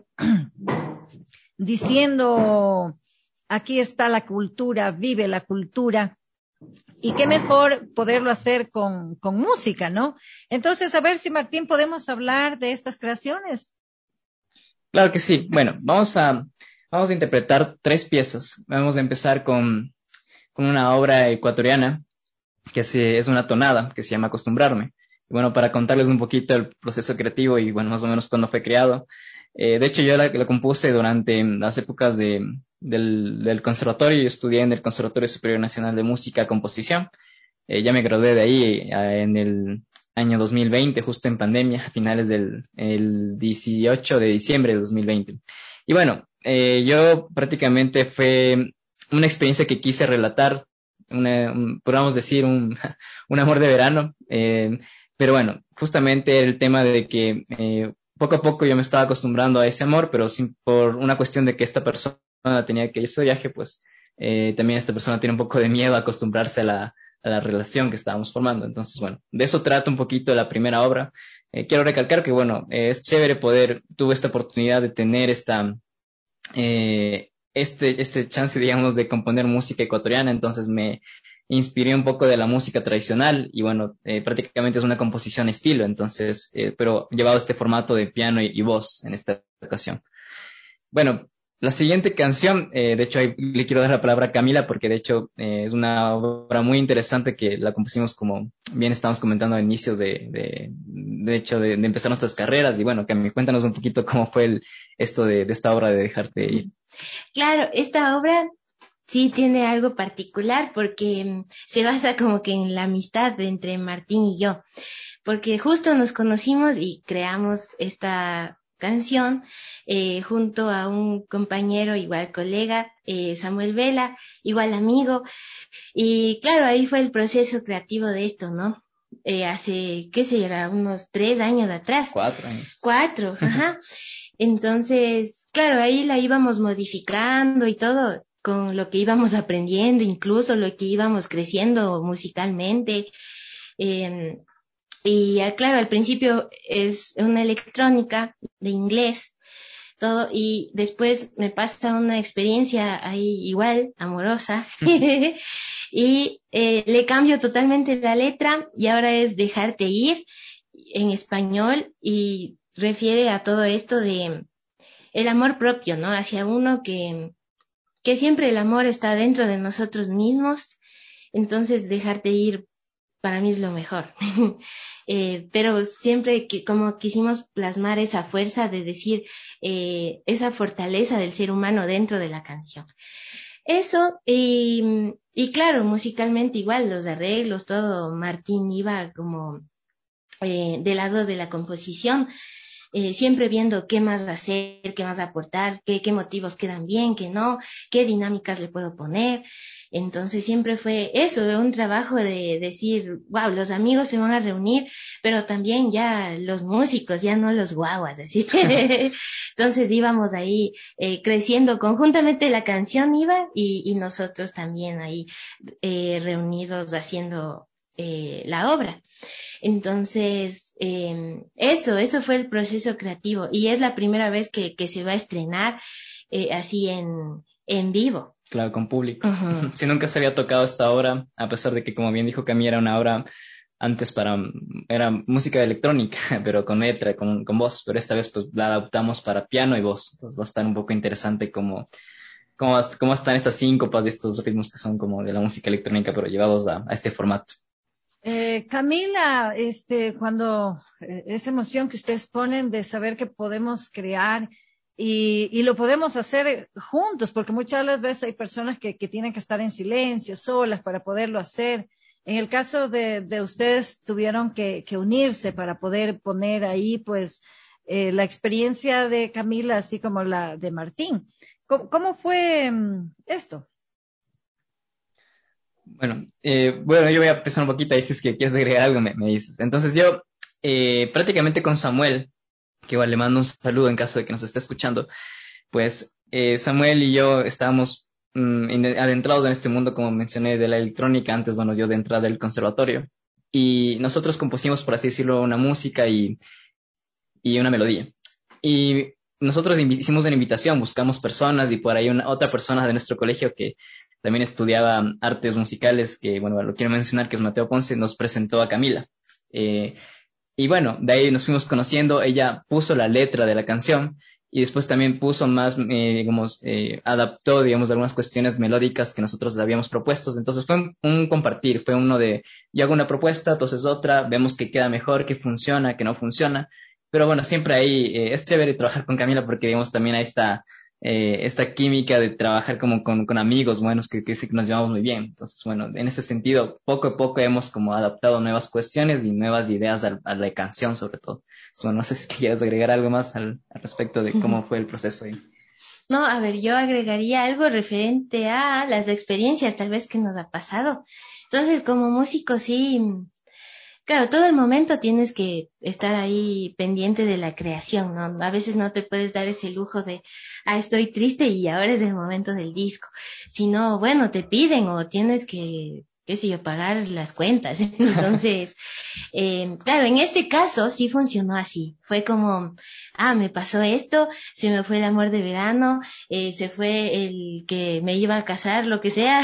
diciendo, aquí está la cultura, vive la cultura. Y qué mejor poderlo hacer con música, ¿no? Entonces, a ver si Martín podemos hablar de estas creaciones. Claro que sí. Bueno, vamos a interpretar 3 piezas. Vamos a empezar con una obra ecuatoriana que es una tonada que se llama Acostumbrarme. Y bueno, para contarles un poquito el proceso creativo y bueno, más o menos cuándo fue creado. De hecho, yo la compuse durante las épocas del conservatorio. Yo estudié en el Conservatorio Superior Nacional de Música Composición. Ya me gradué de ahí en el año 2020, justo en pandemia, a finales el 18 de diciembre de 2020. Y bueno, yo prácticamente fue una experiencia que quise relatar, podríamos decir un amor de verano, pero bueno, justamente el tema de que poco a poco yo me estaba acostumbrando a ese amor, pero por una cuestión de que esta persona tenía que irse de viaje, pues también esta persona tiene un poco de miedo a acostumbrarse a la relación que estábamos formando. Entonces, bueno, de eso trata un poquito la primera obra. Quiero recalcar que, bueno, es chévere tuve esta oportunidad de tener este chance, digamos, de componer música ecuatoriana, entonces me inspiré un poco de la música tradicional y, bueno, prácticamente es una composición estilo, entonces, pero llevado a este formato de piano y voz en esta ocasión. Bueno, la siguiente canción, de hecho ahí le quiero dar la palabra a Camila porque de hecho es una obra muy interesante que la compusimos como bien estamos comentando a inicios de empezar nuestras carreras y bueno, Camila, cuéntanos un poquito cómo fue esto de esta obra de Dejarte Ir. Claro, esta obra sí tiene algo particular porque se basa como que en la amistad entre Martín y yo, porque justo nos conocimos y creamos esta canción junto a un compañero, igual colega, Samuel Vela, igual amigo, y claro, ahí fue el proceso creativo de esto, ¿no? Hace, ¿qué sé yo? Era unos 3 años atrás. 4 años. 4, ajá. Entonces, claro, ahí la íbamos modificando y todo, con lo que íbamos aprendiendo, incluso lo que íbamos creciendo musicalmente. Y claro, al principio es una electrónica de inglés, todo, y después me pasa una experiencia ahí igual, amorosa, y le cambio totalmente la letra y ahora es Dejarte Ir en español y refiere a todo esto de el amor propio, ¿no? Hacia uno que siempre el amor está dentro de nosotros mismos, entonces Dejarte Ir para mí es lo mejor. Pero siempre que como quisimos plasmar esa fuerza de decir esa fortaleza del ser humano dentro de la canción. Eso, y claro, musicalmente igual, los arreglos, todo, Martín iba como del lado de la composición, siempre viendo qué más hacer, qué más aportar, qué motivos quedan bien, qué no, qué dinámicas le puedo poner. Entonces siempre fue eso, un trabajo de decir, wow, los amigos se van a reunir, pero también ya los músicos, ya no los guaguas, así. Entonces íbamos ahí creciendo conjuntamente, la canción iba y nosotros también ahí reunidos haciendo la obra. Entonces, eso fue el proceso creativo y es la primera vez que se va a estrenar así en vivo. Claro, con público. Uh-huh. Si nunca se había tocado esta obra, a pesar de que, como bien dijo Camila, era una obra antes era música electrónica, pero con letra, con voz, pero esta vez pues la adaptamos para piano y voz. Entonces va a estar un poco interesante cómo están estas síncopas de estos ritmos que son como de la música electrónica, pero llevados a este formato. Camila, cuando esa emoción que ustedes ponen de saber que podemos crear y lo podemos hacer juntos, porque muchas de las veces hay personas que tienen que estar en silencio, solas para poderlo hacer. En el caso de ustedes tuvieron que unirse para poder poner ahí pues la experiencia de Camila, así como la de Martín. ¿Cómo fue esto? Bueno, yo voy a empezar un poquito, ahí si es que quieres agregar algo, me dices. Entonces yo, prácticamente con Samuel, que igual le mando un saludo en caso de que nos esté escuchando, pues Samuel y yo estábamos adentrados en este mundo, como mencioné, de la electrónica, antes, bueno, yo de entrada del conservatorio, y nosotros compusimos, por así decirlo, una música y una melodía. Y nosotros hicimos una invitación, buscamos personas, y por ahí otra persona de nuestro colegio que también estudiaba artes musicales, que bueno, lo quiero mencionar, que es Mateo Ponce, nos presentó a Camila. Y bueno, de ahí nos fuimos conociendo, ella puso la letra de la canción y después también puso más, adaptó, digamos, algunas cuestiones melódicas que nosotros habíamos propuesto. Entonces fue un compartir, fue uno de, yo hago una propuesta, entonces otra, vemos que queda mejor, que funciona, que no funciona. Pero bueno, siempre ahí es chévere trabajar con Camila porque, digamos, también hay esta química de trabajar como con amigos buenos que sí que nos llevamos muy bien. Entonces, bueno, en ese sentido, poco a poco hemos como adaptado nuevas cuestiones y nuevas ideas a la canción, sobre todo. Entonces, bueno, no sé si quieres agregar algo más al respecto de cómo fue el proceso ahí. No, a ver, yo agregaría algo referente a las experiencias tal vez que nos ha pasado. Entonces, como músico, sí, claro, todo el momento tienes que estar ahí pendiente de la creación, ¿no? A veces no te puedes dar ese lujo de, estoy triste y ahora es el momento del disco. Sino, bueno, te piden o tienes que, qué sé yo, pagar las cuentas. Entonces, claro, en este caso sí funcionó así. Fue como, me pasó esto, se me fue el amor de verano, se fue el que me iba a casar, lo que sea.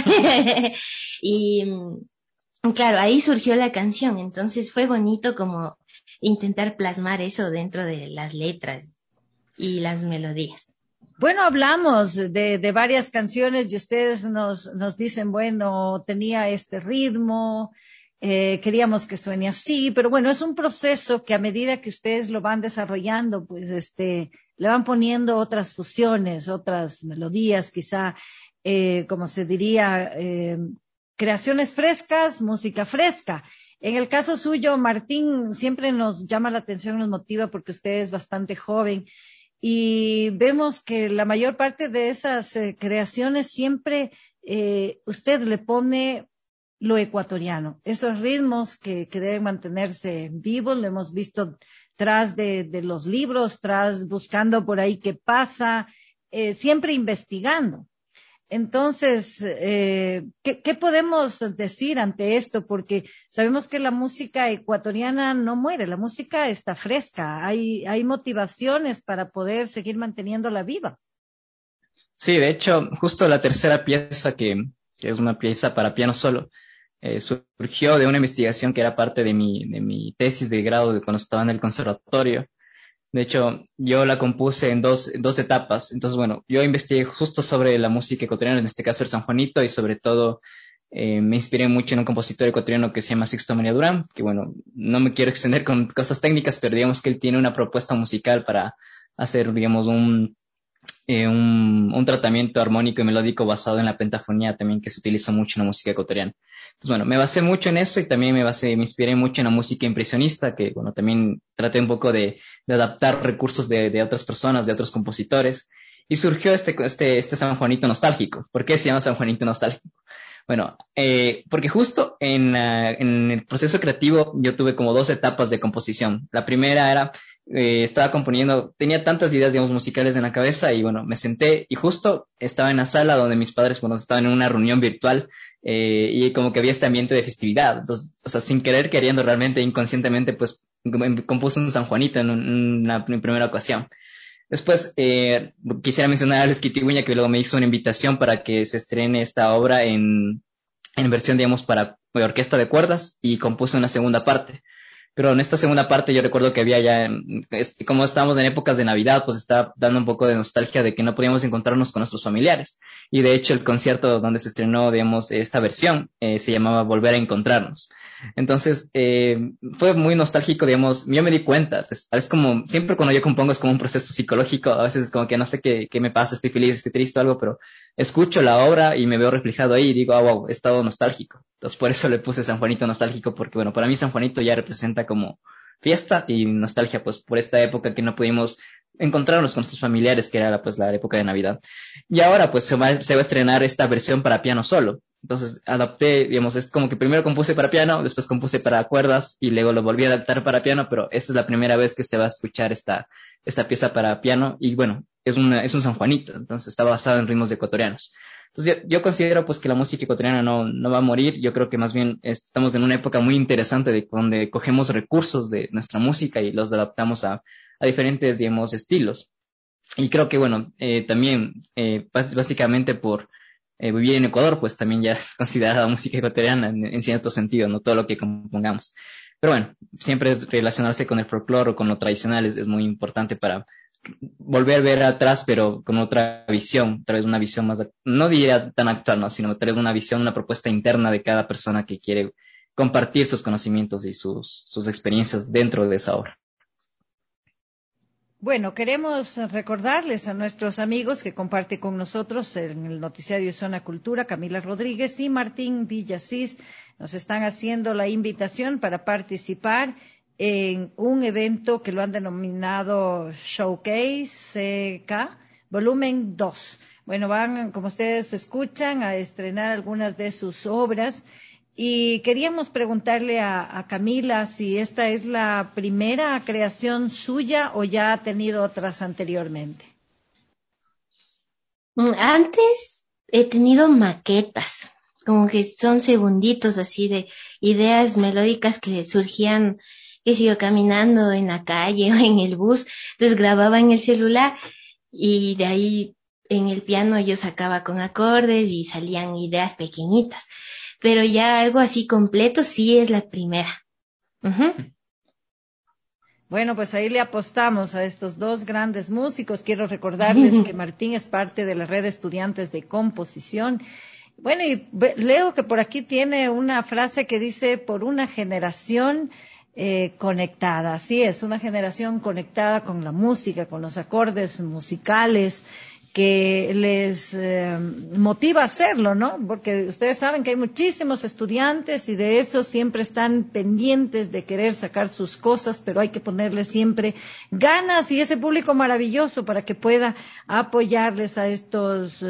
Y claro, ahí surgió la canción, entonces fue bonito como intentar plasmar eso dentro de las letras y las melodías. Bueno, hablamos de varias canciones y ustedes nos dicen, bueno, tenía este ritmo, queríamos que suene así, pero bueno, es un proceso que a medida que ustedes lo van desarrollando, pues le van poniendo otras fusiones, otras melodías, quizá, como se diría, creaciones frescas, música fresca. En el caso suyo, Martín, siempre nos llama la atención, nos motiva porque usted es bastante joven y vemos que la mayor parte de esas creaciones siempre usted le pone lo ecuatoriano, esos ritmos que deben mantenerse vivos, lo hemos visto tras de los libros, tras buscando por ahí qué pasa, siempre investigando. Entonces, ¿qué podemos decir ante esto? Porque sabemos que la música ecuatoriana no muere, la música está fresca, hay motivaciones para poder seguir manteniéndola viva. Sí, de hecho, justo la tercera pieza, que es una pieza para piano solo, surgió de una investigación que era parte de mi tesis de grado de cuando estaba en el conservatorio. De hecho, yo la compuse en dos etapas. Entonces, bueno, yo investigué justo sobre la música ecuatoriana, en este caso el San Juanito, y sobre todo me inspiré mucho en un compositor ecuatoriano que se llama Sixto María Durán, que bueno, no me quiero extender con cosas técnicas, pero digamos que él tiene una propuesta musical para hacer, digamos, un tratamiento armónico y melódico basado en la pentafonía también, que se utiliza mucho en la música ecuatoriana. Entonces, bueno, me basé mucho en eso y también me inspiré mucho en la música impresionista, que bueno, también traté un poco de adaptar recursos de otras personas, de otros compositores, y surgió este San Juanito nostálgico. ¿Por qué se llama San Juanito nostálgico? Bueno, porque justo en el proceso creativo yo tuve como 2 etapas de composición. La primera era, estaba componiendo, tenía tantas ideas, digamos, musicales en la cabeza y bueno, me senté y justo estaba en la sala donde mis padres, bueno, estaban en una reunión virtual y como que había este ambiente de festividad. Entonces, o sea, sin querer, queriendo realmente, inconscientemente, pues compuse un San Juanito en una primera ocasión. Después, quisiera mencionar a Alex Quitiguña, que luego me hizo una invitación para que se estrene esta obra en versión, digamos, para orquesta de cuerdas, y compuso una segunda parte. Pero en esta segunda parte yo recuerdo que había ya, como estábamos en épocas de Navidad, pues estaba dando un poco de nostalgia de que no podíamos encontrarnos con nuestros familiares. Y de hecho el concierto donde se estrenó, digamos, esta versión se llamaba Volver a Encontrarnos. Entonces, fue muy nostálgico, digamos, yo me di cuenta, es como, siempre cuando yo compongo es como un proceso psicológico, a veces es como que no sé qué me pasa, estoy feliz, estoy triste o algo, pero escucho la obra y me veo reflejado ahí y digo, wow, he estado nostálgico. Entonces, por eso le puse San Juanito nostálgico, porque bueno, para mí San Juanito ya representa como fiesta y nostalgia, pues por esta época que no pudimos encontrarnos con nuestros familiares, que era pues la época de Navidad. Y ahora pues se va a estrenar esta versión para piano solo. Entonces adapté, digamos, es como que primero compuse para piano, después compuse para cuerdas y luego lo volví a adaptar para piano, pero esta es la primera vez que se va a escuchar esta pieza para piano y bueno, es un San Juanito, entonces está basado en ritmos ecuatorianos. Entonces yo considero pues que la música ecuatoriana no va a morir, yo creo que más bien estamos en una época muy interesante de donde cogemos recursos de nuestra música y los adaptamos a diferentes, digamos, estilos. Y creo que bueno, también básicamente por vivir en Ecuador, pues también ya es considerada música ecuatoriana en cierto sentido, no todo lo que compongamos. Pero bueno, siempre relacionarse con el folclore o con lo tradicional es muy importante para volver a ver atrás, pero con otra visión, tal vez una visión más, no diría tan actual, ¿no? Sino tal vez una visión, una propuesta interna de cada persona que quiere compartir sus conocimientos y sus experiencias dentro de esa obra. Bueno, queremos recordarles a nuestros amigos que comparte con nosotros en el noticiario Zona Cultura, Camila Rodríguez y Martín Villasís, nos están haciendo la invitación para participar en un evento que lo han denominado Showcase CK, volumen 2. Bueno, van, como ustedes escuchan, a estrenar algunas de sus obras. Y queríamos preguntarle a Camila si esta es la primera creación suya o ya ha tenido otras anteriormente. Antes he tenido maquetas, como que son segunditos así de ideas melódicas que surgían, que sigo caminando en la calle o en el bus, entonces grababa en el celular y de ahí en el piano yo sacaba con acordes y salían ideas pequeñitas. Pero ya algo así completo sí es la primera. Uh-huh. Bueno, pues ahí le apostamos a estos dos grandes músicos. Quiero recordarles que Martín es parte de la red de estudiantes de composición. Bueno, y leo que por aquí tiene una frase que dice, por una generación conectada. Así es, una generación conectada con la música, con los acordes musicales, que les motiva a hacerlo, ¿no? Porque ustedes saben que hay muchísimos estudiantes y de eso siempre están pendientes de querer sacar sus cosas, pero hay que ponerle siempre ganas y ese público maravilloso para que pueda apoyarles a estos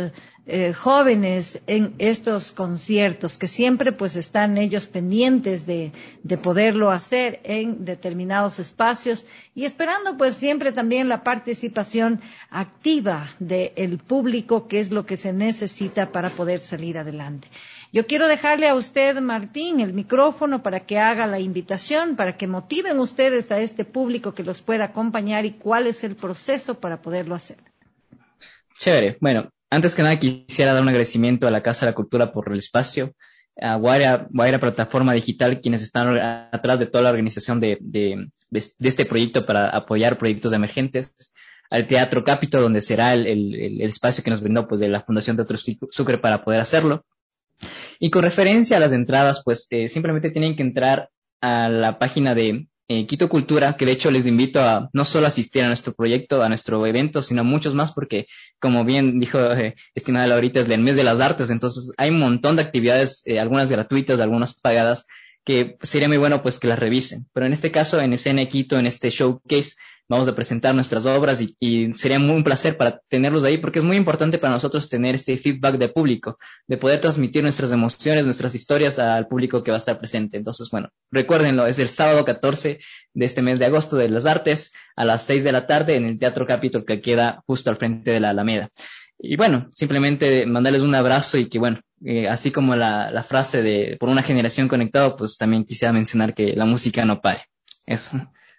jóvenes en estos conciertos, que siempre pues están ellos pendientes de poderlo hacer en determinados espacios y esperando pues siempre también la participación activa del público, que es lo que se necesita para poder salir adelante. Yo quiero dejarle a usted, Martín, el micrófono para que haga la invitación, para que motiven ustedes a este público que los pueda acompañar y cuál es el proceso para poderlo hacer. Chévere. Bueno, antes que nada quisiera dar un agradecimiento a la Casa de la Cultura por el espacio, a Guaira Plataforma Digital, quienes están atrás de toda la organización de este proyecto para apoyar proyectos emergentes, al Teatro Capito, donde será el espacio que nos brindó pues de la Fundación Teatro Sucre para poder hacerlo. Y con referencia a las entradas, pues simplemente tienen que entrar a la página de Quito Cultura, que de hecho les invito a no solo asistir a nuestro proyecto, a nuestro evento, sino a muchos más, porque como bien dijo estimada Laurita, es el mes de las artes, entonces hay un montón de actividades, algunas gratuitas, algunas pagadas, que sería muy bueno pues que las revisen. Pero en este caso, en Escena Quito, en este showcase, vamos a presentar nuestras obras y sería un placer para tenerlos ahí, porque es muy importante para nosotros tener este feedback de público, de poder transmitir nuestras emociones, nuestras historias al público que va a estar presente. Entonces, bueno, recuérdenlo, es el sábado 14 de este mes de agosto de las artes, a las 6 de la tarde en el Teatro Capitol, que queda justo al frente de la Alameda. Y bueno, simplemente mandarles un abrazo y que bueno, así como la frase de por una generación conectada, pues también quisiera mencionar que la música no pare. Eso.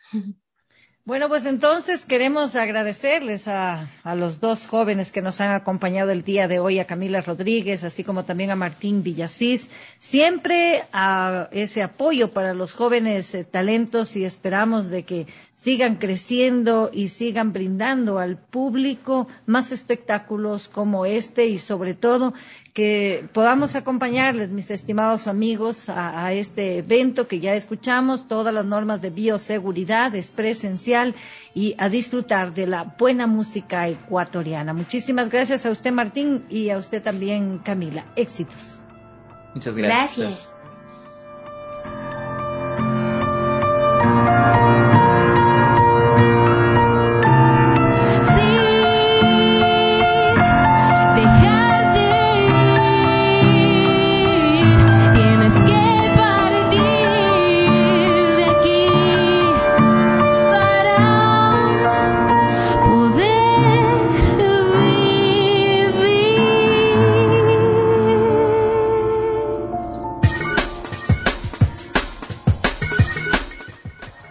Bueno, pues entonces queremos agradecerles a los dos jóvenes que nos han acompañado el día de hoy, a Camila Rodríguez, así como también a Martín Villasís, siempre a ese apoyo para los jóvenes talentos y esperamos de que sigan creciendo y sigan brindando al público más espectáculos como este y sobre todo que podamos acompañarles, mis estimados amigos, a este evento que ya escuchamos, todas las normas de bioseguridad, es presencial y a disfrutar de la buena música ecuatoriana. Muchísimas gracias a usted, Martín, y a usted también, Camila. Éxitos. Muchas gracias. Gracias.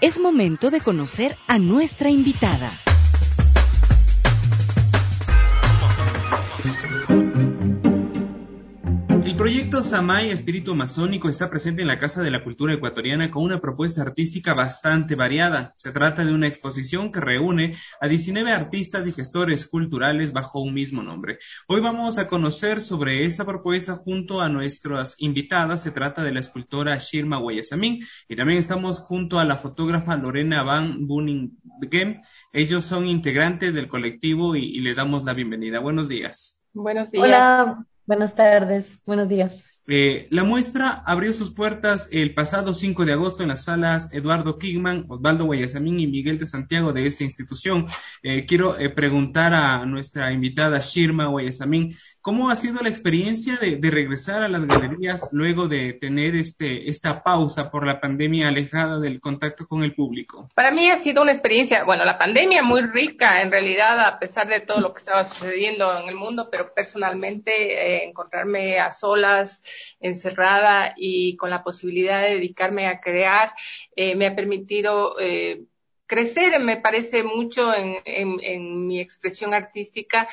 Es momento de conocer a nuestra invitada. El proyecto Samay, Espíritu Masónico, está presente en la Casa de la Cultura Ecuatoriana con una propuesta artística bastante variada. Se trata de una exposición que reúne a 19 artistas y gestores culturales bajo un mismo nombre. Hoy vamos a conocer sobre esta propuesta junto a nuestras invitadas. Se trata de la escultora Shirma Guayasamín y también estamos junto a la fotógrafa Lorena Van Buningen. Ellos son integrantes del colectivo y les damos la bienvenida. Buenos días. Buenos días. Hola, buenas tardes, buenos días. La muestra abrió sus puertas el pasado 5 de agosto en las salas Eduardo Kingman, Osvaldo Guayasamín y Miguel de Santiago de esta institución. Quiero preguntar a nuestra invitada Shirma Guayasamín, ¿cómo ha sido la experiencia de regresar a las galerías luego de tener esta pausa por la pandemia alejada del contacto con el público? Para mí ha sido una experiencia, bueno, la pandemia muy rica en realidad, a pesar de todo lo que estaba sucediendo en el mundo, pero personalmente encontrarme a solas, encerrada y con la posibilidad de dedicarme a crear, me ha permitido crecer, me parece mucho en mi expresión artística,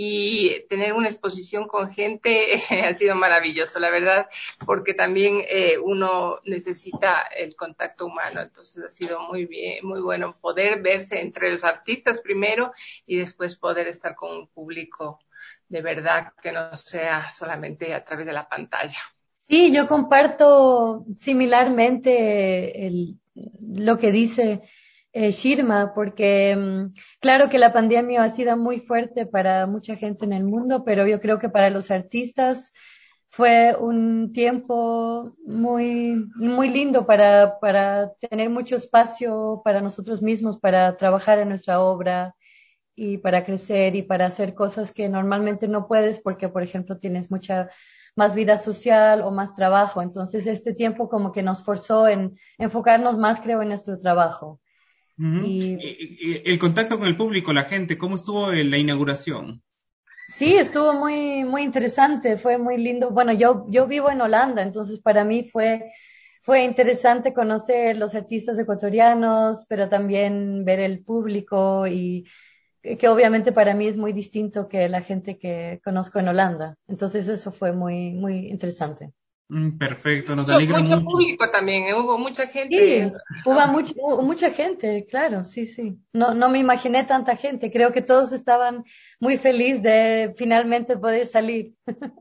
y tener una exposición con gente ha sido maravilloso, la verdad, porque también uno necesita el contacto humano. Entonces ha sido muy bien, muy bueno poder verse entre los artistas primero y después poder estar con un público de verdad, que no sea solamente a través de la pantalla. Sí, yo comparto similarmente lo que dice Shirma, porque claro que la pandemia ha sido muy fuerte para mucha gente en el mundo, pero yo creo que para los artistas fue un tiempo muy, muy lindo para tener mucho espacio para nosotros mismos, para trabajar en nuestra obra y para crecer y para hacer cosas que normalmente no puedes porque, por ejemplo, tienes mucha más vida social o más trabajo. Entonces, este tiempo como que nos forzó en enfocarnos más, creo, en nuestro trabajo. Uh-huh. Y el contacto con el público, la gente, ¿cómo estuvo la inauguración? Sí, estuvo muy, muy interesante, fue muy lindo. Bueno, yo vivo en Holanda, entonces para mí fue interesante conocer los artistas ecuatorianos, pero también ver el público, y que obviamente para mí es muy distinto que la gente que conozco en Holanda. Entonces eso fue muy, muy interesante. Perfecto, nos alegra mucho. Público también, hubo mucha gente. Sí, hubo mucha gente, claro, sí. No me imaginé tanta gente. Creo que todos estaban muy felices de finalmente poder salir.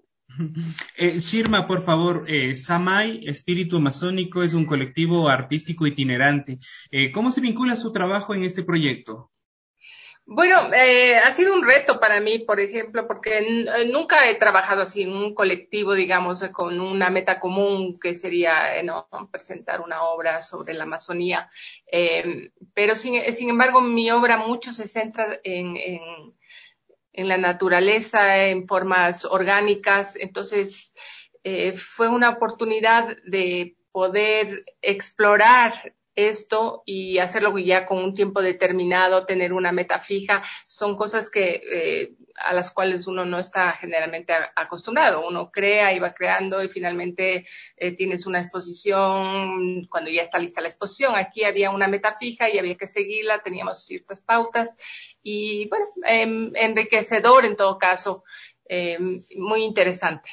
Shirma, por favor, Samay, Espíritu Masónico, es un colectivo artístico itinerante. ¿Cómo se vincula su trabajo en este proyecto? Bueno, ha sido un reto para mí, por ejemplo, porque nunca he trabajado así en un colectivo, digamos, con una meta común que sería presentar una obra sobre la Amazonía. Pero sin embargo, mi obra mucho se centra en la naturaleza, en formas orgánicas. Entonces, fue una oportunidad de poder explorar esto y hacerlo ya con un tiempo determinado, tener una meta fija. Son cosas que a las cuales uno no está generalmente acostumbrado. Uno crea y va creando y finalmente tienes una exposición cuando ya está lista la exposición. Aquí había una meta fija y había que seguirla, teníamos ciertas pautas y bueno, enriquecedor en todo caso, muy interesante.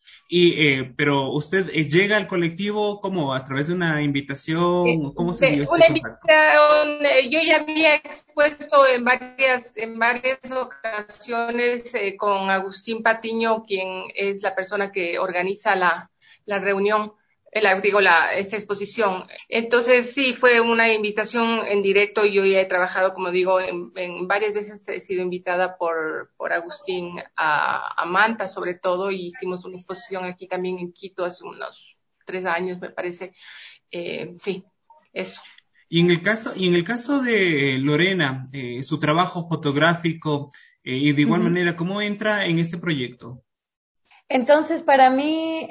Pero usted llega al colectivo ¿cómo? ¿A través de una invitación? ¿Cómo se dio ese contacto? Yo ya había expuesto en varias ocasiones con Agustín Patiño, quien es la persona que organiza la reunión, esta exposición. Entonces sí, fue una invitación en directo y yo ya he trabajado, como digo, en varias veces he sido invitada por Agustín a Manta, sobre todo, y hicimos una exposición aquí también en Quito hace unos 3 años, me parece. Sí, eso. Y en el caso de Lorena, su trabajo fotográfico, y de igual manera, ¿cómo entra en este proyecto? Entonces, para mí,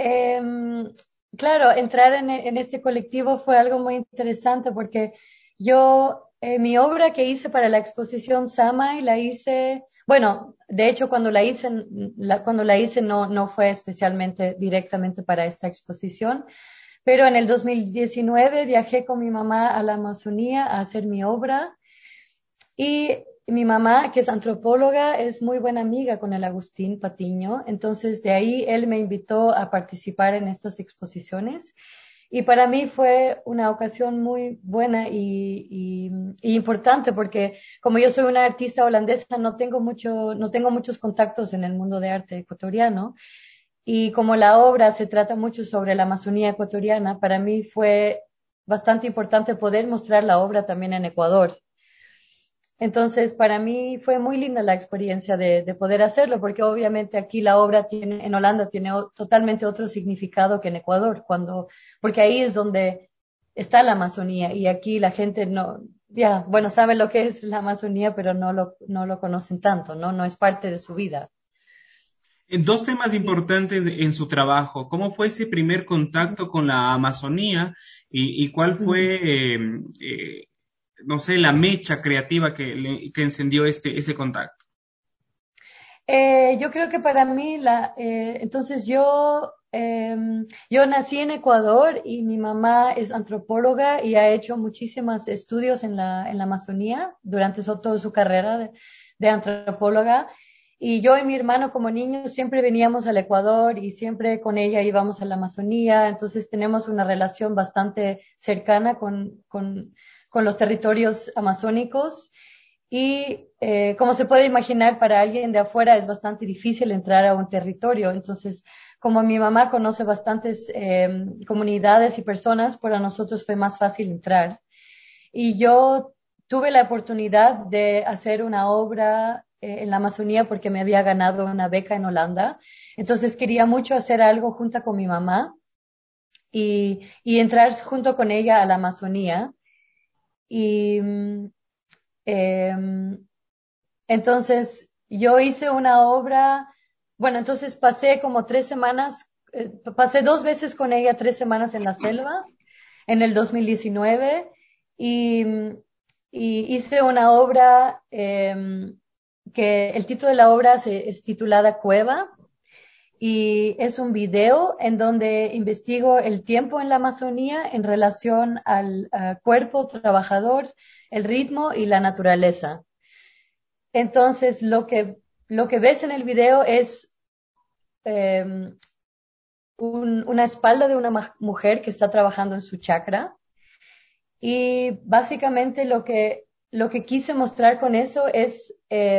claro, entrar en este colectivo fue algo muy interesante porque yo, mi obra que hice para la exposición Samay, la hice, bueno, de hecho cuando la hice no fue especialmente directamente para esta exposición, pero en el 2019 viajé con mi mamá a la Amazonía a hacer mi obra y mi mamá, que es antropóloga, es muy buena amiga con el Agustín Patiño, entonces de ahí él me invitó a participar en estas exposiciones. Y para mí fue una ocasión muy buena y importante porque como yo soy una artista holandesa, no tengo muchos contactos en el mundo de arte ecuatoriano. Y como la obra se trata mucho sobre la Amazonía ecuatoriana, para mí fue bastante importante poder mostrar la obra también en Ecuador. Entonces, para mí fue muy linda la experiencia de poder hacerlo, porque obviamente aquí la obra en Holanda tiene totalmente otro significado que en Ecuador, porque ahí es donde está la Amazonía y aquí la gente bueno, sabe lo que es la Amazonía, pero no lo conocen tanto, ¿no? No es parte de su vida. Dos temas importantes en su trabajo. ¿Cómo fue ese primer contacto con la Amazonía y cuál fue, no sé, la mecha creativa que encendió ese contacto? Yo creo que para mí, entonces yo nací en Ecuador y mi mamá es antropóloga y ha hecho muchísimos estudios en la Amazonía durante toda su carrera de antropóloga. Y yo y mi hermano como niños siempre veníamos al Ecuador y siempre con ella íbamos a la Amazonía, entonces tenemos una relación bastante cercana con los territorios amazónicos. Y como se puede imaginar, para alguien de afuera es bastante difícil entrar a un territorio. Entonces, como mi mamá conoce bastantes comunidades y personas, para nosotros fue más fácil entrar. Y yo tuve la oportunidad de hacer una obra en la Amazonía porque me había ganado una beca en Holanda. Entonces quería mucho hacer algo junto con mi mamá y entrar junto con ella a la Amazonía. Y entonces yo hice una obra, bueno, entonces pasé como 3 semanas, pasé 2 veces con ella 3 semanas en la selva en el 2019 y, y hice una obra que el título de la obra es titulada Cueva y es un video en donde investigo el tiempo en la Amazonía en relación al cuerpo trabajador, el ritmo y la naturaleza. Entonces, lo que ves en el video es una espalda de una mujer que está trabajando en su chakra. Y básicamente lo que quise mostrar con eso es,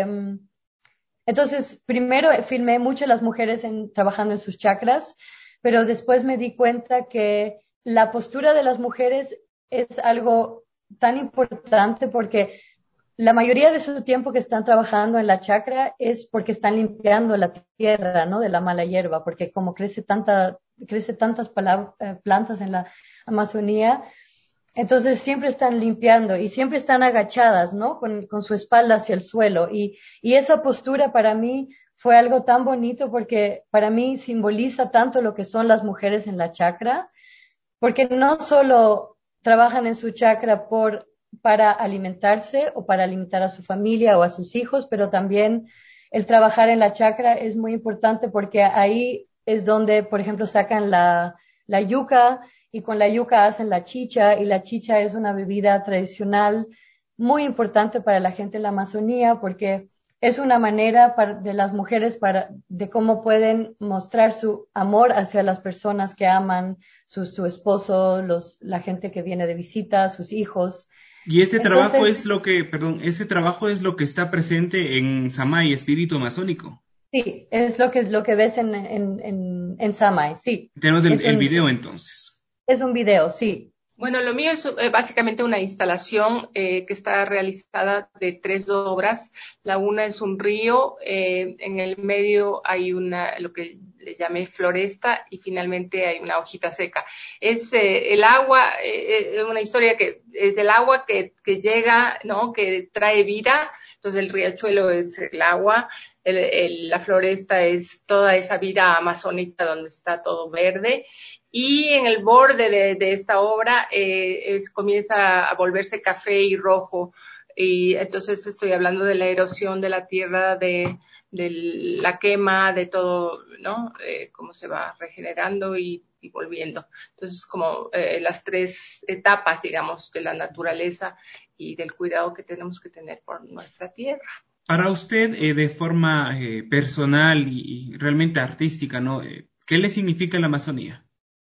entonces, primero filmé mucho a las mujeres trabajando en sus chakras, pero después me di cuenta que la postura de las mujeres es algo tan importante porque la mayoría de su tiempo que están trabajando en la chakra es porque están limpiando la tierra, ¿no? De la mala hierba, porque como crece tantas plantas en la Amazonía, entonces siempre están limpiando y siempre están agachadas, ¿no? Con su espalda hacia el suelo. Y esa postura para mí fue algo tan bonito porque para mí simboliza tanto lo que son las mujeres en la chakra, porque no solo trabajan en su chakra para alimentarse o para alimentar a su familia o a sus hijos, pero también el trabajar en la chakra es muy importante porque ahí es donde, por ejemplo, sacan la yuca y con la yuca hacen la chicha y la chicha es una bebida tradicional muy importante para la gente en la Amazonía porque es una manera de las mujeres de cómo pueden mostrar su amor hacia las personas que aman, su esposo, la gente que viene de visita, sus hijos. Y ese trabajo es ese trabajo es lo que está presente en Samay, Espíritu Amazónico. Sí, es lo que ves en Samay, sí. Tenemos el video entonces. Es un video, sí. Bueno, lo mío es básicamente una instalación que está realizada de 3 obras. La una es un río, en el medio hay lo que les llamé floresta y finalmente hay una hojita seca. Es el agua, una historia que es el agua que llega, ¿no? Que trae vida. Entonces el riachuelo es el agua. La floresta es toda esa vida amazónica donde está todo verde. Y en el borde de esta obra comienza a volverse café y rojo Y entonces estoy hablando de la erosión de la tierra, de la quema, de todo, ¿no? Cómo se va regenerando y volviendo. Entonces, como las tres etapas, digamos, de la naturaleza y del cuidado que tenemos que tener por nuestra tierra. Para usted, de forma personal y realmente artística, ¿no? ¿Qué le significa la Amazonía?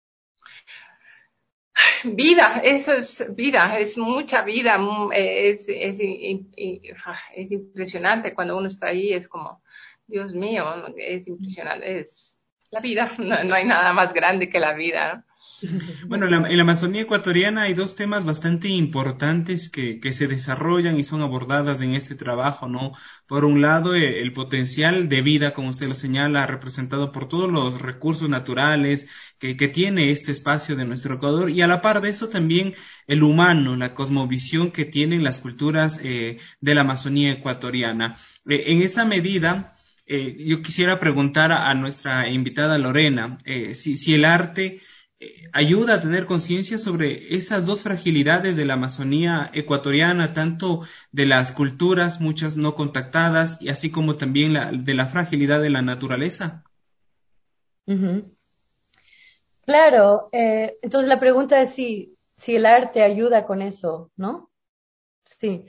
Vida, eso es vida, es mucha vida, es impresionante cuando uno está ahí, es como, Dios mío, es impresionante, es la vida, no hay nada más grande que la vida, ¿no? Bueno, en la Amazonía ecuatoriana hay dos temas bastante importantes que se desarrollan y son abordadas en este trabajo, ¿no? Por un lado, el potencial de vida, como usted lo señala, representado por todos los recursos naturales que tiene este espacio de nuestro Ecuador, y a la par de eso también el humano, la cosmovisión que tienen las culturas de la Amazonía ecuatoriana. En esa medida, yo quisiera preguntar a nuestra invitada Lorena, si el arte ayuda a tener conciencia sobre esas dos fragilidades de la Amazonía ecuatoriana, tanto de las culturas, muchas no contactadas, y así como también de la fragilidad de la naturaleza. Claro, entonces la pregunta es si el arte ayuda con eso, ¿no? Sí.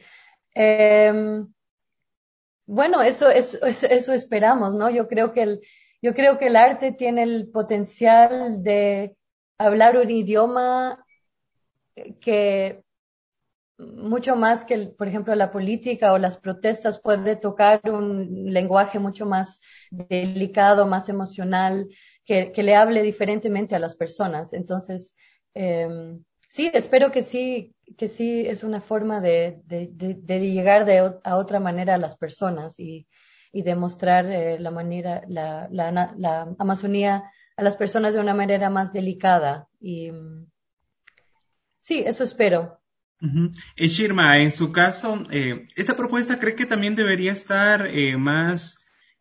Bueno, eso esperamos, ¿no? Yo creo que el arte tiene el potencial de hablar un idioma que mucho más que, por ejemplo, la política o las protestas, puede tocar un lenguaje mucho más delicado, más emocional, que le hable diferentemente a las personas. Entonces, sí, espero que sí es una forma de llegar a otra manera a las personas y demostrar la Amazonía a las personas de una manera más delicada. Y sí, eso espero. Shirma, en su caso, ¿esta propuesta cree que también debería estar más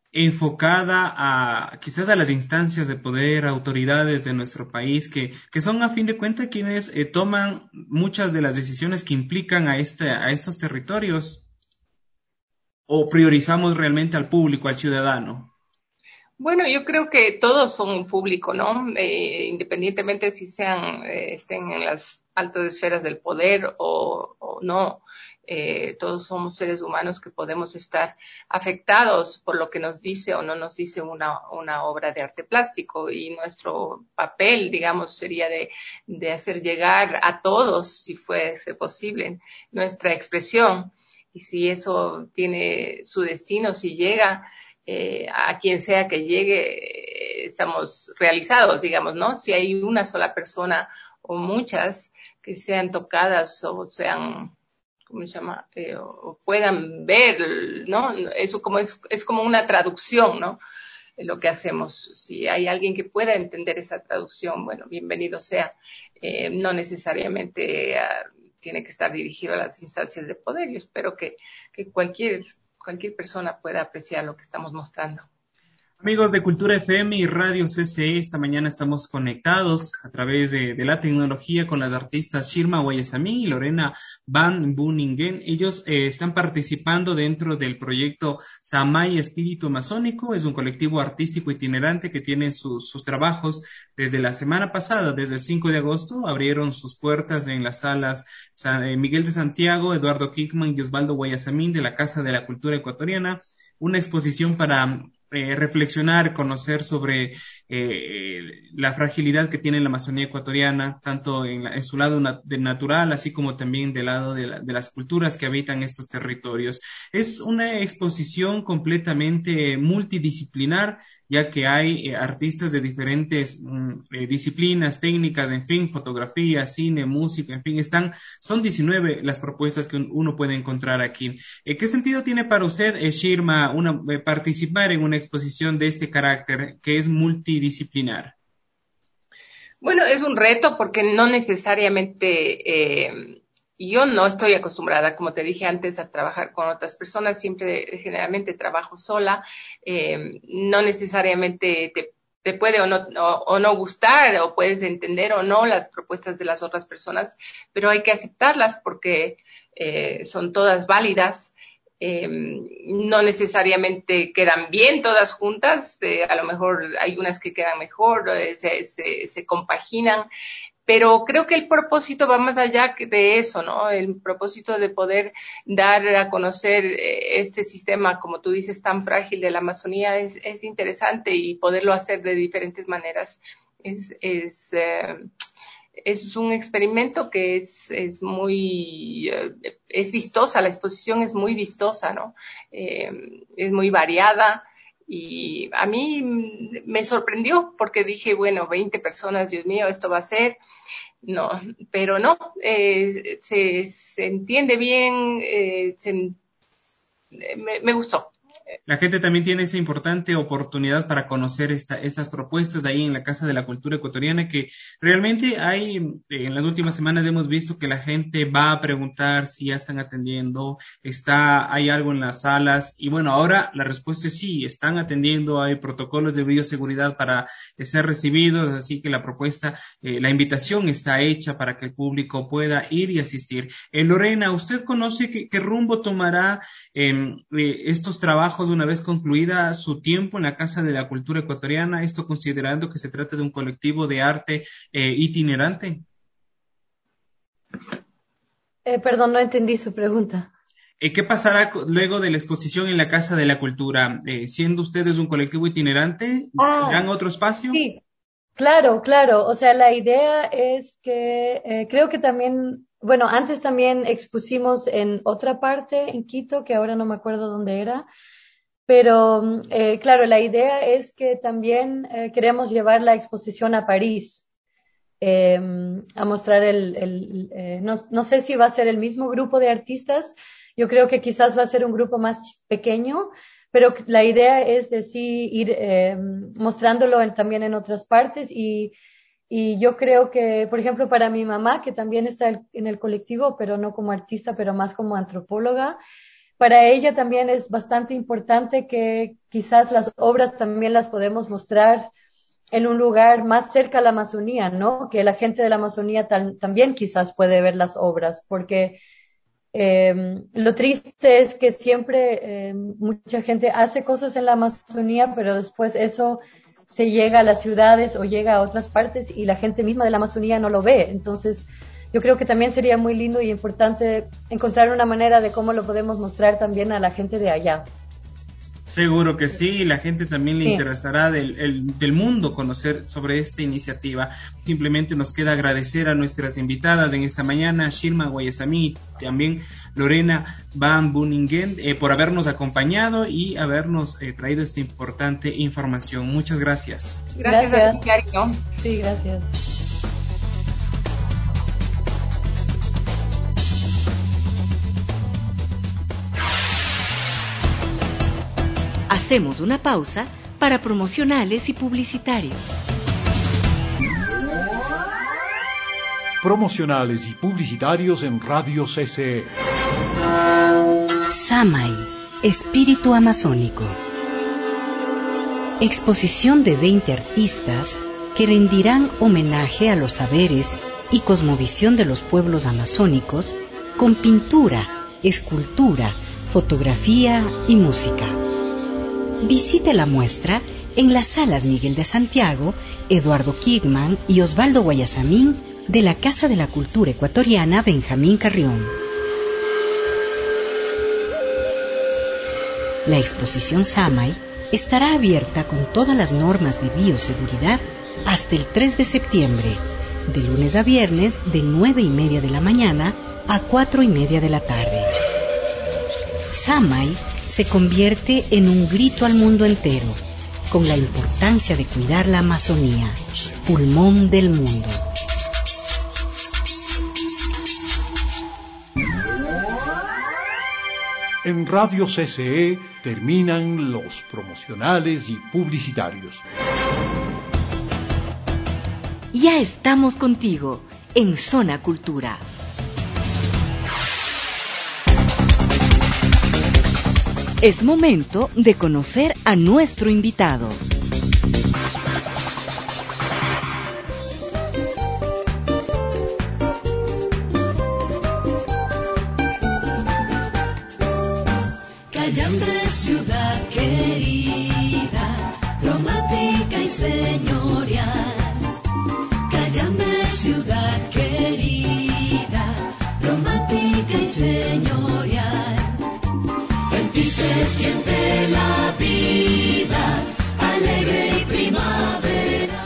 enfocada quizás a las instancias de poder, autoridades de nuestro país, que son a fin de cuentas quienes toman muchas de las decisiones que implican a estos territorios? ¿O priorizamos realmente al público, al ciudadano? Bueno, yo creo que todos son un público, ¿no? Independientemente si estén en las altas esferas del poder o no. Todos somos seres humanos que podemos estar afectados por lo que nos dice o no nos dice una obra de arte plástico, y nuestro papel, digamos, sería de hacer llegar a todos, si fuese posible, nuestra expresión. Y si eso tiene su destino, si llega a quien sea que llegue, estamos realizados, digamos, ¿no? Si hay una sola persona o muchas que sean tocadas o sean, ¿cómo se llama? O puedan ver, ¿no? Eso es como una traducción, ¿no? Lo que hacemos. Si hay alguien que pueda entender esa traducción, bueno, bienvenido sea. No necesariamente tiene que estar dirigido a las instancias de poder. Yo espero que cualquier persona pueda apreciar lo que estamos mostrando. Amigos de Cultura FM y Radio CCE, esta mañana estamos conectados a través de la tecnología con las artistas Shirma Guayasamín y Lorena Van Buningen. Ellos están participando dentro del proyecto Samay Espíritu Amazónico. Es un colectivo artístico itinerante que tiene sus trabajos desde la semana pasada, desde el 5 de agosto. Abrieron sus puertas en las salas Miguel de Santiago, Eduardo Kickman y Osvaldo Guayasamín de la Casa de la Cultura Ecuatoriana. Una exposición para reflexionar, conocer sobre la fragilidad que tiene la Amazonía ecuatoriana, tanto en su lado natural, así como también del lado de las culturas que habitan estos territorios. Es una exposición completamente multidisciplinar, ya que hay artistas de diferentes disciplinas, técnicas, en fin, fotografía, cine, música, en fin, son 19 las propuestas que uno puede encontrar aquí. ¿Qué sentido tiene para usted, Shirma, participar en una exposición de este carácter que es multidisciplinar? Bueno, es un reto porque no necesariamente yo no estoy acostumbrada, como te dije antes, a trabajar con otras personas. Generalmente trabajo sola. No necesariamente te puede o no gustar, o puedes entender o no las propuestas de las otras personas, pero hay que aceptarlas porque son todas válidas. No necesariamente quedan bien todas juntas, a lo mejor hay unas que quedan mejor, se compaginan, pero creo que el propósito va más allá de eso, ¿no? El propósito de poder dar a conocer este sistema, como tú dices, tan frágil de la Amazonía es interesante, y poderlo hacer de diferentes maneras es un experimento que es muy, es vistosa, la exposición es muy vistosa, ¿no? Es muy variada, y a mí me sorprendió porque dije, bueno, 20 personas, Dios mío, esto va a ser, no, pero no, se entiende bien, me gustó. La gente también tiene esa importante oportunidad para conocer estas propuestas de ahí en la Casa de la Cultura Ecuatoriana, que realmente hay, en las últimas semanas hemos visto que la gente va a preguntar si ya están atendiendo, hay algo en las salas, y bueno, ahora la respuesta es sí, están atendiendo, hay protocolos de bioseguridad para ser recibidos, así que la propuesta, la invitación está hecha para que el público pueda ir y asistir. Lorena, ¿usted conoce qué rumbo tomará estos trabajos una vez concluida su tiempo en la Casa de la Cultura Ecuatoriana, esto considerando que se trata de un colectivo de arte itinerante? Perdón, no entendí su pregunta. ¿Qué pasará luego de la exposición en la Casa de la Cultura? Siendo ustedes un colectivo itinerante, ¿tendrán otro espacio? Sí, claro. O sea, la idea es que creo que también, bueno, antes también expusimos en otra parte, en Quito, que ahora no me acuerdo dónde era. Pero claro, la idea es que también queremos llevar la exposición a París, a mostrar no sé si va a ser el mismo grupo de artistas, yo creo que quizás va a ser un grupo más pequeño, pero la idea es de sí ir mostrándolo también en otras partes, y yo creo que, por ejemplo, para mi mamá, que también está en el colectivo, pero no como artista, pero más como antropóloga, para ella también es bastante importante que quizás las obras también las podemos mostrar en un lugar más cerca a la Amazonía, ¿no? Que la gente de la Amazonía también quizás puede ver las obras, porque lo triste es que siempre mucha gente hace cosas en la Amazonía, pero después eso se llega a las ciudades o llega a otras partes y la gente misma de la Amazonía no lo ve. Entonces, yo creo que también sería muy lindo y importante encontrar una manera de cómo lo podemos mostrar también a la gente de allá. Seguro que sí, la gente también le interesará del mundo conocer sobre esta iniciativa. Simplemente nos queda agradecer a nuestras invitadas en esta mañana, Shirma Guayasamín y también Lorena Van Buningen, por habernos acompañado y habernos traído esta importante información. Muchas gracias. Gracias a ti, Diario. Sí, gracias. Hacemos una pausa para promocionales y publicitarios. Promocionales y publicitarios en Radio CCE. Samay, espíritu amazónico. Exposición de 20 artistas que rendirán homenaje a los saberes y cosmovisión de los pueblos amazónicos con pintura, escultura, fotografía y música. Visite la muestra en las salas Miguel de Santiago, Eduardo Kigman y Osvaldo Guayasamín de la Casa de la Cultura Ecuatoriana Benjamín Carrión. La exposición Samay estará abierta con todas las normas de bioseguridad hasta el 3 de septiembre, de lunes a viernes de 9:30 de la mañana a 4:30 de la tarde. Samay se convierte en un grito al mundo entero, con la importancia de cuidar la Amazonía, pulmón del mundo. En Radio CCE terminan los promocionales y publicitarios. Ya estamos contigo en Zona Cultura. Es momento de conocer a nuestro invitado. Cayambe, ciudad querida, romántica y señorial. Cayambe, ciudad querida, romántica y señorial. En ti se siente la vida, alegre y primaveral.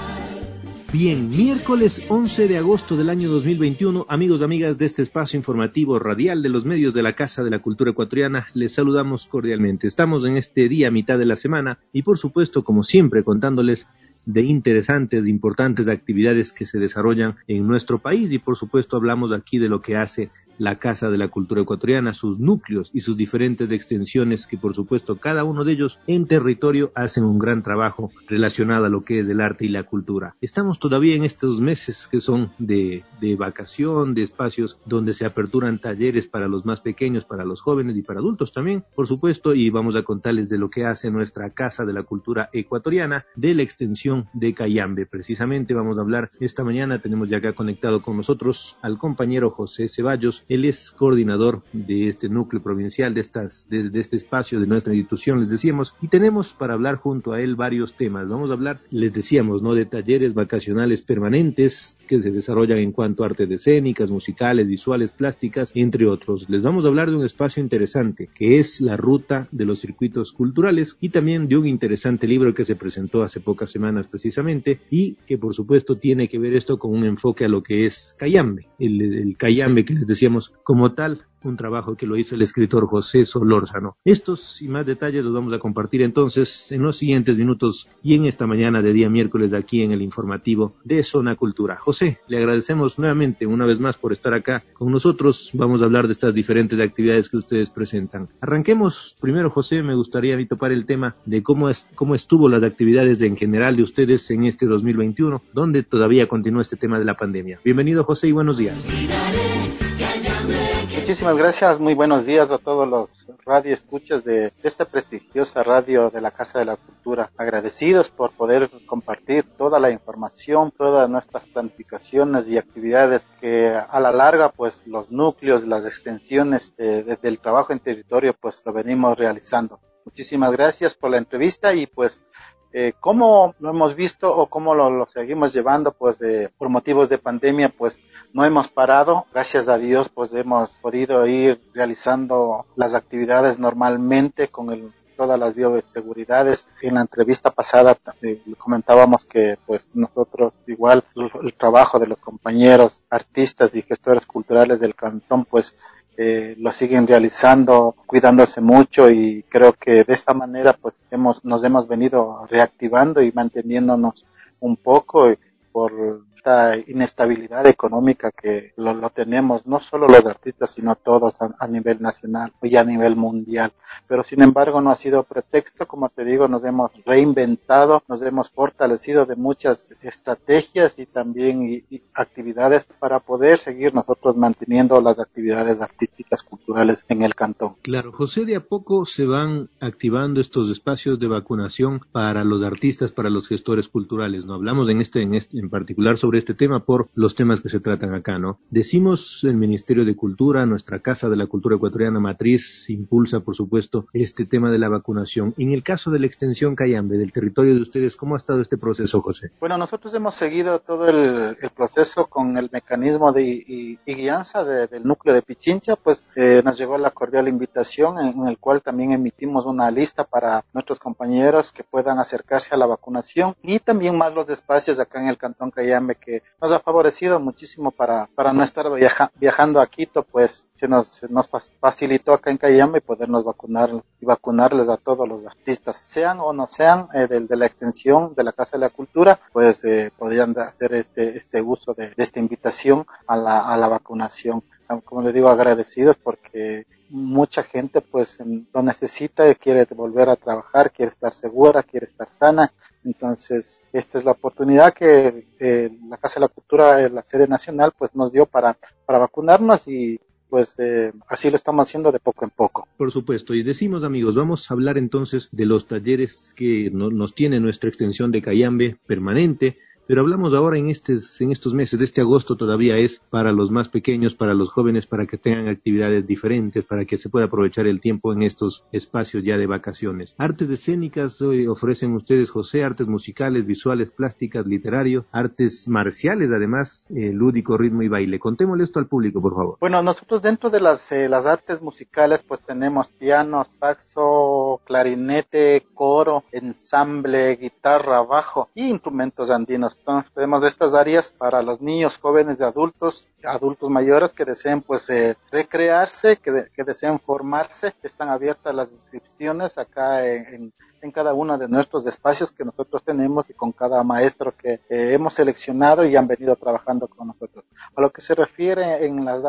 Bien, miércoles 11 de agosto del año 2021, amigos y amigas de este espacio informativo radial de los medios de la Casa de la Cultura Ecuatoriana, les saludamos cordialmente. Estamos en este día, mitad de la semana, y por supuesto, como siempre, contándoles de interesantes, importantes actividades que se desarrollan en nuestro país, y por supuesto hablamos aquí de lo que hace la Casa de la Cultura Ecuatoriana, sus núcleos y sus diferentes extensiones, que por supuesto cada uno de ellos en territorio hacen un gran trabajo relacionado a lo que es el arte y la cultura. Estamos todavía en estos meses que son de vacación, de espacios donde se aperturan talleres para los más pequeños, para los jóvenes y para adultos también, por supuesto, y vamos a contarles de lo que hace nuestra Casa de la Cultura Ecuatoriana de la extensión de Cayambe. Precisamente vamos a hablar esta mañana, tenemos ya acá conectado con nosotros al compañero José Ceballos. Él es coordinador de este núcleo provincial, de este espacio de nuestra institución, les decíamos, y tenemos para hablar junto a él varios temas. Vamos a hablar, les decíamos, ¿no?, de talleres vacacionales permanentes que se desarrollan en cuanto a artes escénicas, musicales, visuales, plásticas, entre otros. Les vamos a hablar de un espacio interesante, que es la ruta de los circuitos culturales, y también de un interesante libro que se presentó hace pocas semanas precisamente, y que por supuesto tiene que ver esto con un enfoque a lo que es Cayambe, el Cayambe que les decíamos como tal, un trabajo que lo hizo el escritor José Solórzano. Estos y más detalles los vamos a compartir entonces en los siguientes minutos y en esta mañana de día miércoles de aquí en el informativo de Zona Cultura. José, le agradecemos nuevamente una vez más por estar acá con nosotros. Vamos a hablar de estas diferentes actividades que ustedes presentan. Arranquemos primero, José, me gustaría a mí topar el tema de cómo estuvo las actividades en general de ustedes en este 2021, donde todavía continúa este tema de la pandemia. Bienvenido, José, y buenos días. Muchísimas gracias, muy buenos días a todos los radioescuchas de esta prestigiosa radio de la Casa de la Cultura. Agradecidos por poder compartir toda la información, todas nuestras planificaciones y actividades que a la larga, pues los núcleos, las extensiones desde el trabajo en territorio, pues lo venimos realizando. Muchísimas gracias por la entrevista y pues cómo lo hemos visto o cómo lo seguimos llevando, pues por motivos de pandemia, pues no hemos parado. Gracias a Dios, pues hemos podido ir realizando las actividades normalmente con todas las bioseguridades. En la entrevista pasada comentábamos que pues nosotros igual el trabajo de los compañeros artistas y gestores culturales del cantón, pues lo siguen realizando, cuidándose mucho, y creo que de esta manera pues nos hemos venido reactivando y manteniéndonos un poco por esta inestabilidad económica que lo tenemos, no solo los artistas, sino todos a nivel nacional y a nivel mundial. Pero sin embargo no ha sido pretexto, como te digo, nos hemos reinventado, nos hemos fortalecido de muchas estrategias y también y actividades para poder seguir nosotros manteniendo las actividades artísticas, culturales en el cantón. Claro, José, de a poco se van activando estos espacios de vacunación para los artistas, para los gestores culturales, ¿no? Hablamos en particular sobre este tema por los temas que se tratan acá, ¿no? Decimos el Ministerio de Cultura, nuestra Casa de la Cultura Ecuatoriana Matriz impulsa, por supuesto, este tema de la vacunación. En el caso de la extensión Cayambe, del territorio de ustedes, ¿cómo ha estado este proceso, José? Bueno, nosotros hemos seguido todo el proceso con el mecanismo de guianza del núcleo de Pichincha, pues nos llegó la cordial invitación en el cual también emitimos una lista para nuestros compañeros que puedan acercarse a la vacunación, y también más los espacios acá en el Cantón Cayambe, que nos ha favorecido muchísimo para no estar viajando a Quito, pues se nos facilitó acá en Cayambe podernos vacunar y vacunarles a todos los artistas, sean o no sean de la extensión de la Casa de la Cultura, pues podrían hacer este uso de esta invitación a la vacunación. Como le digo, agradecidos porque mucha gente pues lo necesita, quiere volver a trabajar, quiere estar segura, quiere estar sana. Entonces, esta es la oportunidad que la Casa de la Cultura, la sede nacional, pues nos dio para vacunarnos, y pues así lo estamos haciendo de poco en poco. Por supuesto, y decimos, amigos, vamos a hablar entonces de los talleres que nos tiene nuestra extensión de Cayambe permanente, Pero hablamos ahora en estos meses, este agosto todavía es para los más pequeños, para los jóvenes, para que tengan actividades diferentes, para que se pueda aprovechar el tiempo en estos espacios ya de vacaciones. Artes escénicas ofrecen ustedes, José, artes musicales, visuales, plásticas, literario, artes marciales, además, lúdico, ritmo y baile. Contémosle esto al público, por favor. Bueno, nosotros dentro de las artes musicales pues tenemos piano, saxo, clarinete, coro, ensamble, guitarra, bajo y instrumentos andinos. Entonces tenemos estas áreas para los niños, jóvenes y adultos mayores que deseen pues recrearse, que deseen formarse. Están abiertas las inscripciones acá en cada uno de nuestros espacios que nosotros tenemos y con cada maestro que hemos seleccionado y han venido trabajando con nosotros. A lo que se refiere en las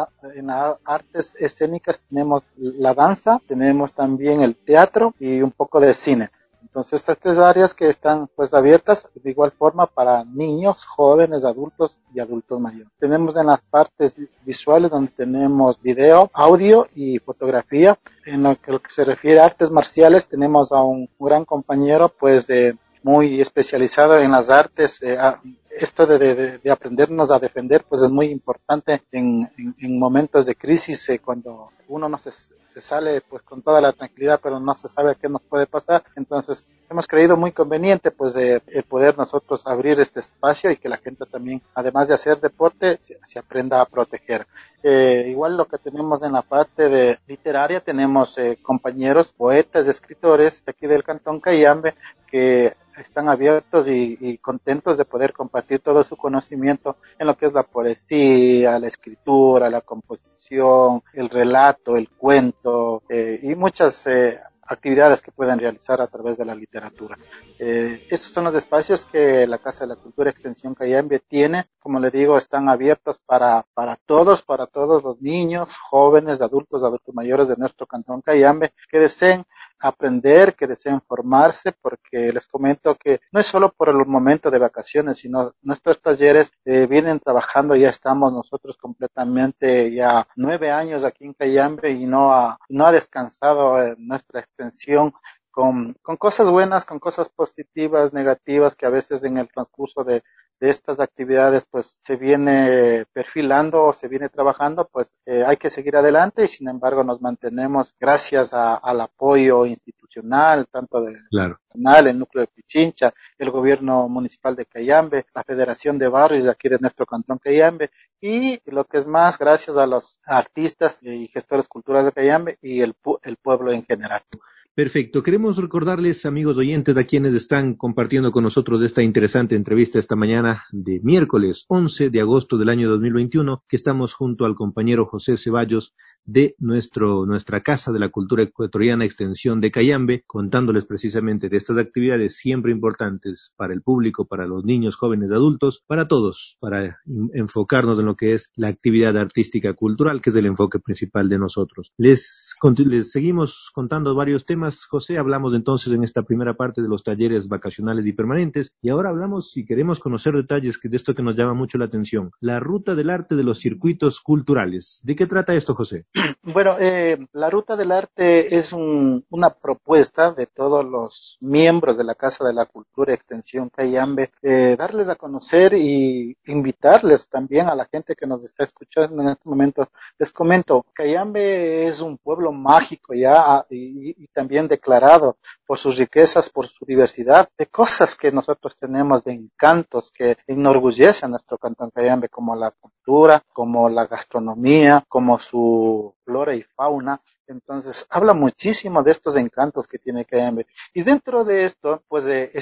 artes escénicas, tenemos la danza, tenemos también el teatro y un poco de cine. Entonces estas tres áreas que están pues abiertas de igual forma para niños, jóvenes, adultos y adultos mayores. Tenemos en las partes visuales donde tenemos video, audio y fotografía. En lo que se refiere a artes marciales tenemos a un gran compañero pues muy especializado en las artes. Esto de aprendernos a defender pues es muy importante en momentos de crisis, cuando uno no se sale pues con toda la tranquilidad, pero no se sabe qué nos puede pasar. Entonces hemos creído muy conveniente pues el poder nosotros abrir este espacio y que la gente también, además de hacer deporte, se aprenda a proteger. Igual lo que tenemos en la parte de literaria, tenemos compañeros, poetas, escritores de aquí del Cantón Cayambe que están abiertos y contentos de poder compartir todo su conocimiento en lo que es la poesía, la escritura, la composición, el relato, el cuento y muchas actividades que pueden realizar a través de la literatura. Estos son los espacios que la Casa de la Cultura Extensión Cayambe tiene. Como le digo, están abiertos para todos los niños, jóvenes, adultos mayores de nuestro Cantón Cayambe que deseen aprender, que deseen formarse, porque les comento que no es solo por el momento de vacaciones, sino nuestros talleres vienen trabajando, ya estamos nosotros completamente ya 9 años aquí en Cayambe y no ha descansado nuestra extensión con cosas buenas, con cosas positivas, negativas, que a veces en el transcurso de estas actividades pues se viene perfilando o se viene trabajando, pues hay que seguir adelante y sin embargo nos mantenemos gracias al apoyo institucional, tanto del nacional, el núcleo de Pichincha, el gobierno municipal de Cayambe, la Federación de Barrios de aquí de nuestro Cantón Cayambe y lo que es más, gracias a los artistas y gestores culturales de Cayambe y el pueblo en general. Perfecto. Queremos recordarles, amigos oyentes, a quienes están compartiendo con nosotros esta interesante entrevista esta mañana de miércoles 11 de agosto del año 2021, que estamos junto al compañero José Ceballos de nuestra Casa de la Cultura Ecuatoriana Extensión de Cayambe, contándoles precisamente de estas actividades siempre importantes para el público, para los niños, jóvenes, adultos, para todos, para enfocarnos en lo que es la actividad artística cultural, que es el enfoque principal de nosotros. Les seguimos contando varios temas. José, hablamos entonces en esta primera parte de los talleres vacacionales y permanentes y ahora hablamos, si queremos conocer detalles de esto que nos llama mucho la atención, la ruta del arte de los circuitos culturales. ¿De qué trata esto, José? Bueno, la Ruta del Arte es una propuesta de todos los miembros de la Casa de la Cultura Extensión Cayambe, darles a conocer y invitarles también a la gente que nos está escuchando en este momento. Les comento, Cayambe es un pueblo mágico ya y también declarado por sus riquezas, por su diversidad, de cosas que nosotros tenemos, de encantos que enorgullecen a nuestro Cantón Cayambe, como la cultura, como la gastronomía, como su flora y fauna. Entonces, habla muchísimo de estos encantos que tiene Cayambe. Y dentro de esto, pues,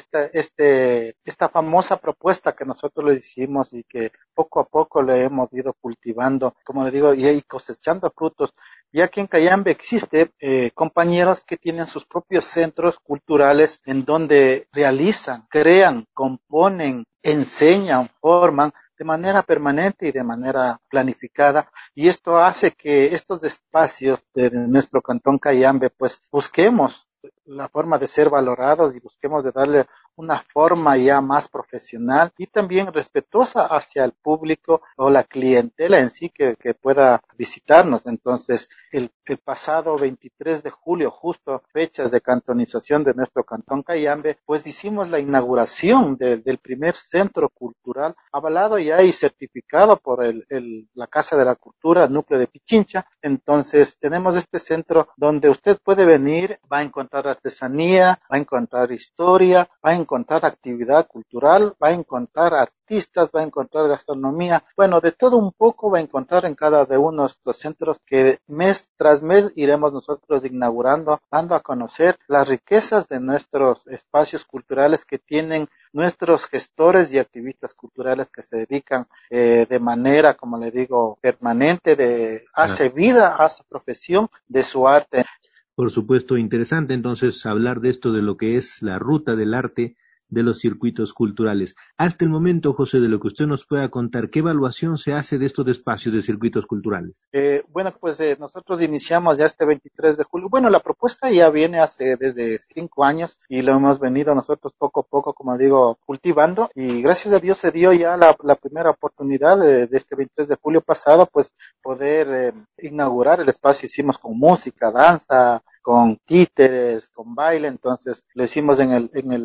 esta famosa propuesta que nosotros le hicimos y que poco a poco le hemos ido cultivando, como le digo, y cosechando frutos. Y aquí en Cayambe existe compañeros que tienen sus propios centros culturales en donde realizan, crean, componen, enseñan, forman de manera permanente y de manera planificada, y esto hace que estos espacios de nuestro Cantón Cayambe pues busquemos la forma de ser valorados y busquemos de darle una forma ya más profesional y también respetuosa hacia el público o la clientela en sí que pueda visitarnos. Entonces, el pasado 23 de julio, justo fechas de cantonización de nuestro Cantón Cayambe, pues hicimos la inauguración del primer centro cultural avalado ya y certificado por la Casa de la Cultura, Núcleo de Pichincha. Entonces, tenemos este centro donde usted puede venir, va a encontrar artesanía, va a encontrar historia, va a encontrar actividad cultural, va a encontrar artistas, va a encontrar gastronomía, bueno, de todo un poco va a encontrar en cada de uno de estos centros que mes tras mes iremos nosotros inaugurando, dando a conocer las riquezas de nuestros espacios culturales que tienen nuestros gestores y activistas culturales que se dedican de manera, como le digo, permanente, hace vida, hace profesión de su arte. Por supuesto, interesante entonces hablar de esto, de lo que es la ruta del arte de los circuitos culturales. Hasta el momento, José, de lo que usted nos pueda contar, ¿qué evaluación se hace de estos espacios de circuitos culturales? Bueno, pues nosotros iniciamos ya este 23 de julio. Bueno, la propuesta ya viene desde 5 años y lo hemos venido nosotros poco a poco, como digo, cultivando y gracias a Dios se dio ya la primera oportunidad de este 23 de julio pasado, pues poder inaugurar el espacio. Hicimos con música, danza, con títeres, con baile, entonces lo hicimos en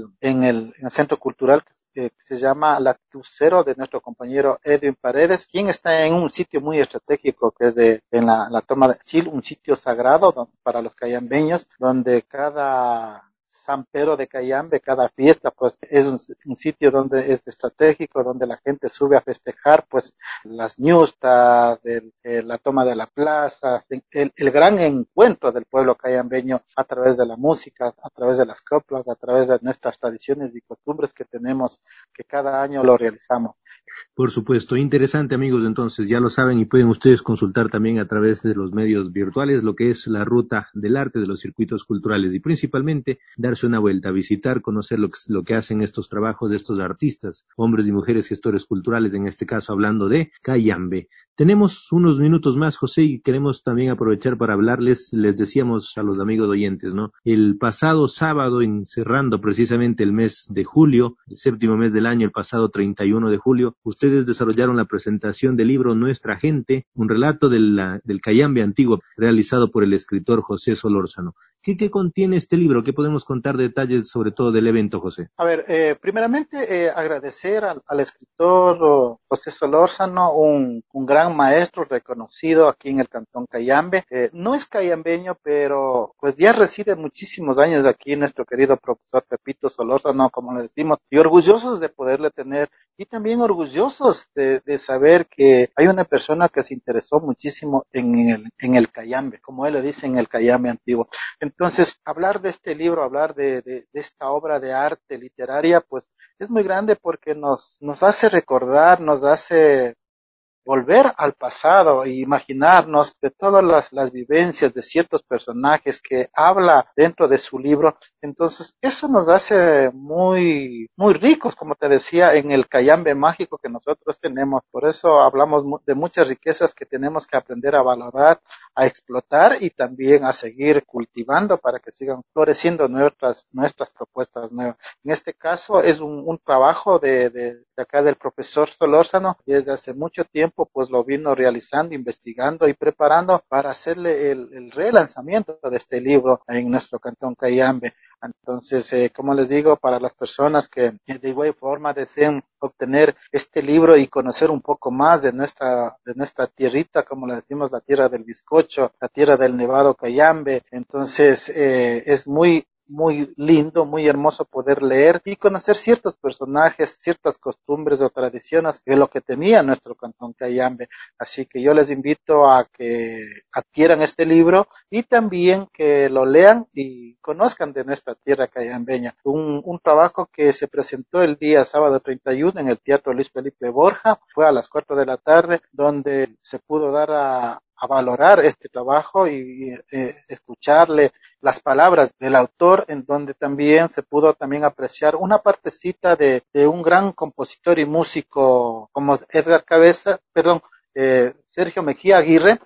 el centro cultural que se llama La Crucero de nuestro compañero Edwin Paredes, quien está en un sitio muy estratégico que es en la toma de Chile, un sitio sagrado para los cayambeños, donde cada San Pedro de Cayambe, cada fiesta, pues es un sitio donde es estratégico, donde la gente sube a festejar, pues las ñustas, la toma de la plaza, el gran encuentro del pueblo cayambeño a través de la música, a través de las coplas, a través de nuestras tradiciones y costumbres que tenemos, que cada año lo realizamos. Por supuesto, interesante amigos, entonces ya lo saben y pueden ustedes consultar también a través de los medios virtuales lo que es la ruta del arte de los circuitos culturales y principalmente darse una vuelta, visitar, conocer lo que hacen estos trabajos de estos artistas, hombres y mujeres gestores culturales, en este caso hablando de Cayambe. Tenemos unos minutos más, José, y queremos también aprovechar para hablarles, les decíamos a los amigos oyentes, ¿no? El pasado sábado, cerrando precisamente el mes de julio, el séptimo mes del año, el pasado 31 de julio, ustedes desarrollaron la presentación del libro Nuestra Gente, un relato del Cayambe antiguo, realizado por el escritor José Solórzano. ¿Qué contiene este libro? ¿Qué podemos contar de detalles sobre todo del evento, José? A ver, primeramente agradecer al escritor José Solórzano, un gran maestro reconocido aquí en el Cantón Cayambe. No es cayambeño, pero pues ya reside muchísimos años aquí nuestro querido profesor Pepito Solórzano, como le decimos, y orgullosos de poderle tener y también orgullosos de saber que hay una persona que se interesó muchísimo en el Cayambe, como él le dice, en el Cayambe antiguo. Entonces, hablar de este libro, hablar de esta obra de arte literaria, pues es muy grande porque nos hace recordar, nos hace volver al pasado e imaginarnos de todas las vivencias de ciertos personajes que habla dentro de su libro. Entonces, eso nos hace muy, muy ricos, como te decía, en el Cayambe mágico que nosotros tenemos. Por eso hablamos de muchas riquezas que tenemos que aprender a valorar, a explotar y también a seguir cultivando para que sigan floreciendo nuestras propuestas nuevas. En este caso es un trabajo de acá del profesor Solórzano, y desde hace mucho tiempo pues lo vino realizando, investigando y preparando para hacerle el relanzamiento de este libro en nuestro Cantón Cayambe. Entonces, como les digo, para las personas que de igual forma deseen obtener este libro y conocer un poco más de nuestra tierrita, como le decimos, la tierra del bizcocho, la tierra del nevado Cayambe, entonces es muy lindo, muy hermoso poder leer y conocer ciertos personajes, ciertas costumbres o tradiciones de lo que tenía nuestro Cantón Cayambe. Así que yo les invito a que adquieran este libro y también que lo lean y conozcan de nuestra tierra cayambeña. Un trabajo que se presentó el día sábado 31 en el Teatro Luis Felipe Borja, fue a las 4 de la tarde, donde se pudo dar a valorar este trabajo y escucharle las palabras del autor, en donde también se pudo también apreciar una partecita de un gran compositor y músico como Sergio Mejía Aguirre,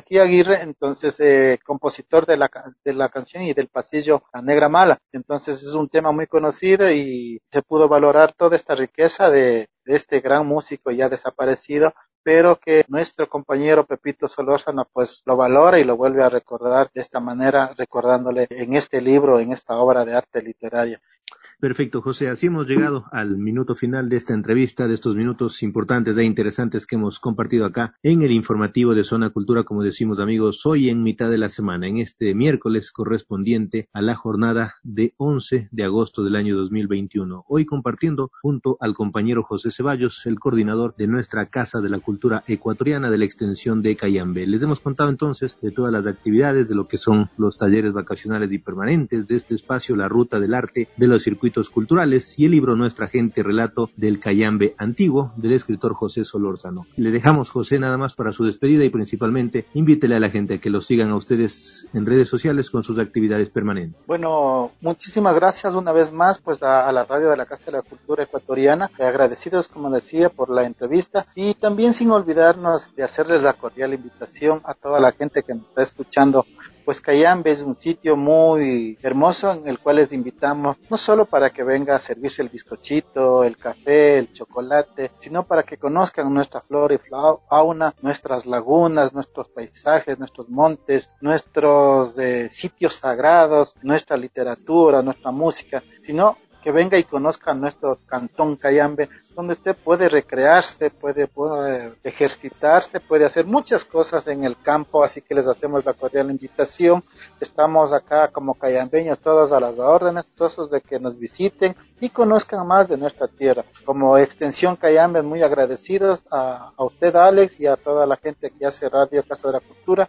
entonces compositor de la canción y del pasillo La Negra Mala. Entonces es un tema muy conocido y se pudo valorar toda esta riqueza de este gran músico ya desaparecido, pero que nuestro compañero Pepito Solórzano pues lo valora y lo vuelve a recordar de esta manera, recordándole en este libro, en esta obra de arte literaria. Perfecto, José. Así hemos llegado al minuto final de esta entrevista, de estos minutos importantes e interesantes que hemos compartido acá en el informativo de Zona Cultura, como decimos amigos, hoy en mitad de la semana, en este miércoles correspondiente a la jornada de 11 de agosto del año 2021. Hoy compartiendo junto al compañero José Ceballos, el coordinador de nuestra Casa de la Cultura Ecuatoriana de la extensión de Cayambe. Les hemos contado entonces de todas las actividades, de lo que son los talleres vacacionales y permanentes de este espacio, la ruta del arte, de los circuitos culturales y el libro Nuestra Gente, relato del Cayambe antiguo, del escritor José Solórzano. Le dejamos, José, nada más para su despedida y principalmente invítele a la gente a que los sigan a ustedes en redes sociales con sus actividades permanentes. Bueno, muchísimas gracias una vez más pues a la radio de la Casa de la Cultura Ecuatoriana, agradecidos como decía por la entrevista y también sin olvidarnos de hacerles la cordial invitación a toda la gente que nos está escuchando. Pues Cayambe es un sitio muy hermoso en el cual les invitamos no solo para que venga a servirse el bizcochito, el café, el chocolate, sino para que conozcan nuestra flora y fauna, nuestras lagunas, nuestros paisajes, nuestros montes, nuestros sitios sagrados, nuestra literatura, nuestra música, sino que venga y conozca nuestro cantón Cayambe, donde usted puede recrearse, puede ejercitarse, puede hacer muchas cosas en el campo, así que les hacemos la cordial invitación. Estamos acá como cayambeños todos a las órdenes, todos de que nos visiten y conozcan más de nuestra tierra. Como extensión Cayambe, muy agradecidos a usted, Alex, y a toda la gente que hace Radio Casa de la Cultura,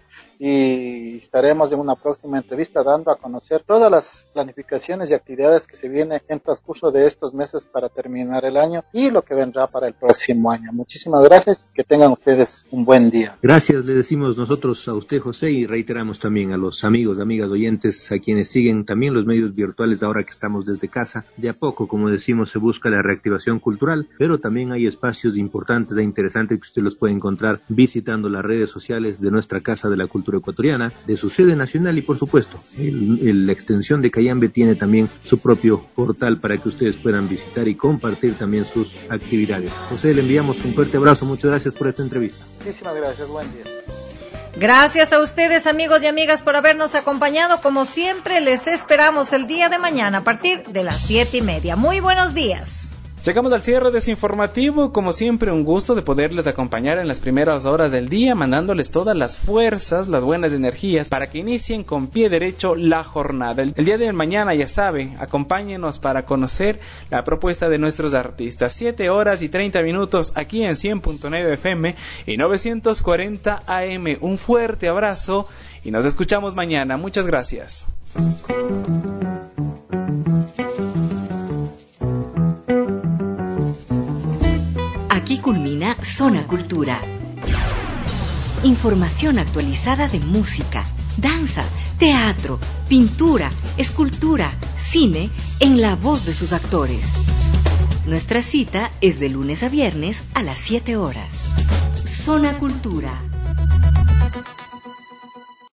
y estaremos en una próxima entrevista dando a conocer todas las planificaciones y actividades que se vienen en transcurso de estos meses para terminar el año y lo que vendrá para el próximo año. Muchísimas gracias, que tengan ustedes un buen día. Gracias, le decimos nosotros a usted, José, y reiteramos también a los amigos, amigas, oyentes, a quienes siguen también los medios virtuales ahora que estamos desde casa. De a poco, como decimos, se busca la reactivación cultural, pero también hay espacios importantes e interesantes que usted los puede encontrar visitando las redes sociales de nuestra Casa de la Cultura Ecuatoriana, de su sede nacional y por supuesto, la extensión de Cayambe tiene también su propio portal para que ustedes puedan visitar y compartir también sus actividades. José, le enviamos un fuerte abrazo, muchas gracias por esta entrevista. Muchísimas gracias, buen día. Gracias a ustedes, amigos y amigas, por habernos acompañado. Como siempre, les esperamos el día de mañana a partir de las 7:30. Muy buenos días. Llegamos al cierre de ese informativo, como siempre un gusto de poderles acompañar en las primeras horas del día, mandándoles todas las fuerzas, las buenas energías, para que inicien con pie derecho la jornada. El día de mañana, ya saben, acompáñenos para conocer la propuesta de nuestros artistas. 7:30 aquí en 100.9 FM y 940 AM. Un fuerte abrazo y nos escuchamos mañana. Muchas gracias. Aquí culmina Zona Cultura. Información actualizada de música, danza, teatro, pintura, escultura, cine, en la voz de sus actores. Nuestra cita es de lunes a viernes a las 7 horas. Zona Cultura.